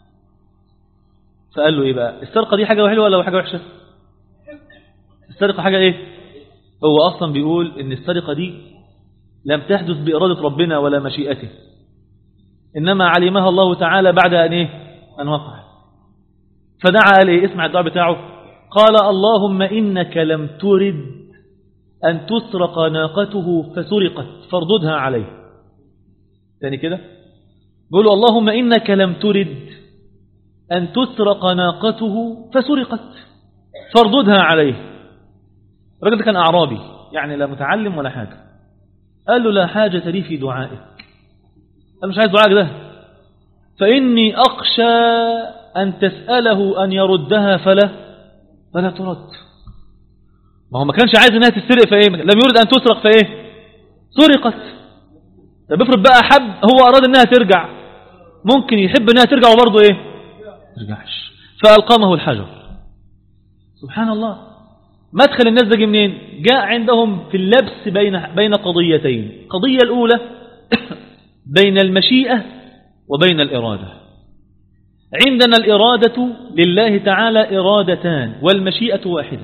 فقال له إيه بقى؟ السرقة دي حاجة حلوة ولا حاجة وحشة؟ السرقة حاجة إيه؟ هو أصلا بيقول إن السرقة دي لم تحدث بإرادة ربنا ولا مشيئته، إنما علمها الله تعالى بعد أن وقع. فدعا عليه، اسمع الدعاء بتاعه، قال: اللهم إنك لم ترد أن تسرق ناقته فسرقت فارددها عليه. ثاني كده بيقول: اللهم إنك لم ترد أن تسرق ناقته فسرقت فارددها عليه. الرجل ده كان أعرابي، يعني لا متعلم ولا حاجة. قال له: لا حاجة لي في دعائك، أنا مش عايز دعائك ده، فإني أخشى أن تسأله أن يردها فلا ترد. ما هو ما كانش عايز أنها تسرق فإيه؟ لم يرد أن تسرق فإيه؟ سرقت. طب افرض بقى حب، هو أراد أنها ترجع، ممكن يحب أنها ترجع وبرضه إيه؟ ترجعش، فألقمه الحجر. سبحان الله. مدخل الناس ده منين؟ جاء عندهم في اللبس بين قضيتين. القضية الأولى بين المشيئة وبين الإرادة. عندنا الإرادة لله تعالى إرادتان والمشيئة واحدة.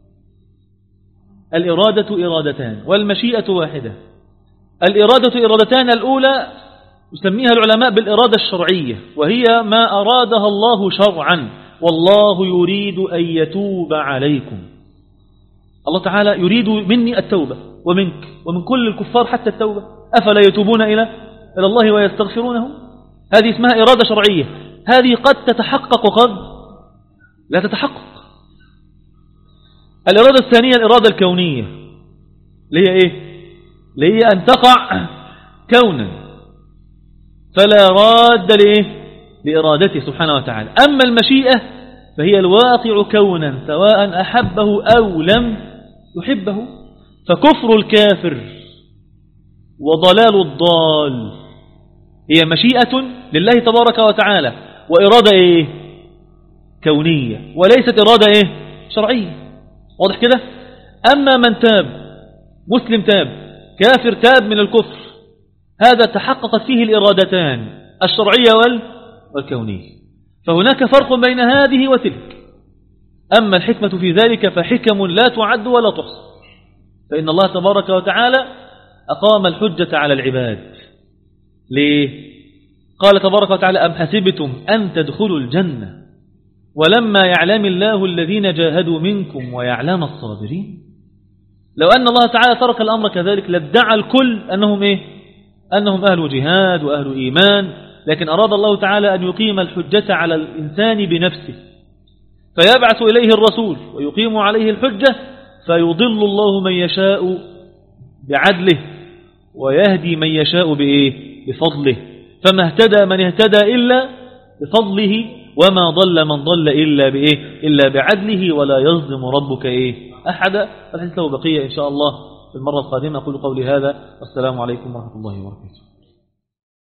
الإرادة إرادتان والمشيئة واحدة. الإرادة إرادتان، الأولى يسميها العلماء بالإرادة الشرعية، وهي ما أرادها الله شرعا. والله يريد أن يتوب عليكم. الله تعالى يريد مني التوبة ومنك ومن كل الكفار حتى التوبة. أفلا يتوبون إلى الله ويستغفرونه؟ هذه اسمها إرادة شرعية. هذه قد تتحقق وقد لا تتحقق. الإرادة الثانية الإرادة الكونية، اللي هي إيه؟ اللي هي أن تقع كونا فلا راد لإرادته سبحانه وتعالى. أما المشيئة فهي الواقع كونا سواء أحبه أو لم يحبه. فكفر الكافر وضلال الضال هي مشيئة لله تبارك وتعالى وإرادة إيه؟ كونية، وليست إرادة إيه؟ شرعية. واضح كده؟ أما من تاب، مسلم تاب، كافر تاب من الكفر، هذا تحققت فيه الإرادتان الشرعية والكونية. فهناك فرق بين هذه وتلك. أما الحكمة في ذلك فحكم لا تعد ولا تحصى. فإن الله تبارك وتعالى أقام الحجة على العباد. ليه؟ قال تبارك وتعالى أم حسبتم أن تدخلوا الجنة ولما يعلم الله الذين جاهدوا منكم ويعلم الصابرين. لو أن الله تعالى ترك الأمر كذلك لادعى الكل أنهم إيه؟ أنهم أهل جهاد وأهل إيمان، لكن أراد الله تعالى أن يقيم الحجة على الإنسان بنفسه، فيبعث إليه الرسول ويقيم عليه الحجة، فيضل الله من يشاء بعدله ويهدي من يشاء بفضله. فما اهتدى من اهتدى إلا بفضله، وما ضل من ضل إلا بعدله، ولا يظلم ربك أحدا. فالحديث له بقية إن شاء الله في المرة القادمة. أقول قولي هذا، والسلام عليكم ورحمة الله وبركاته.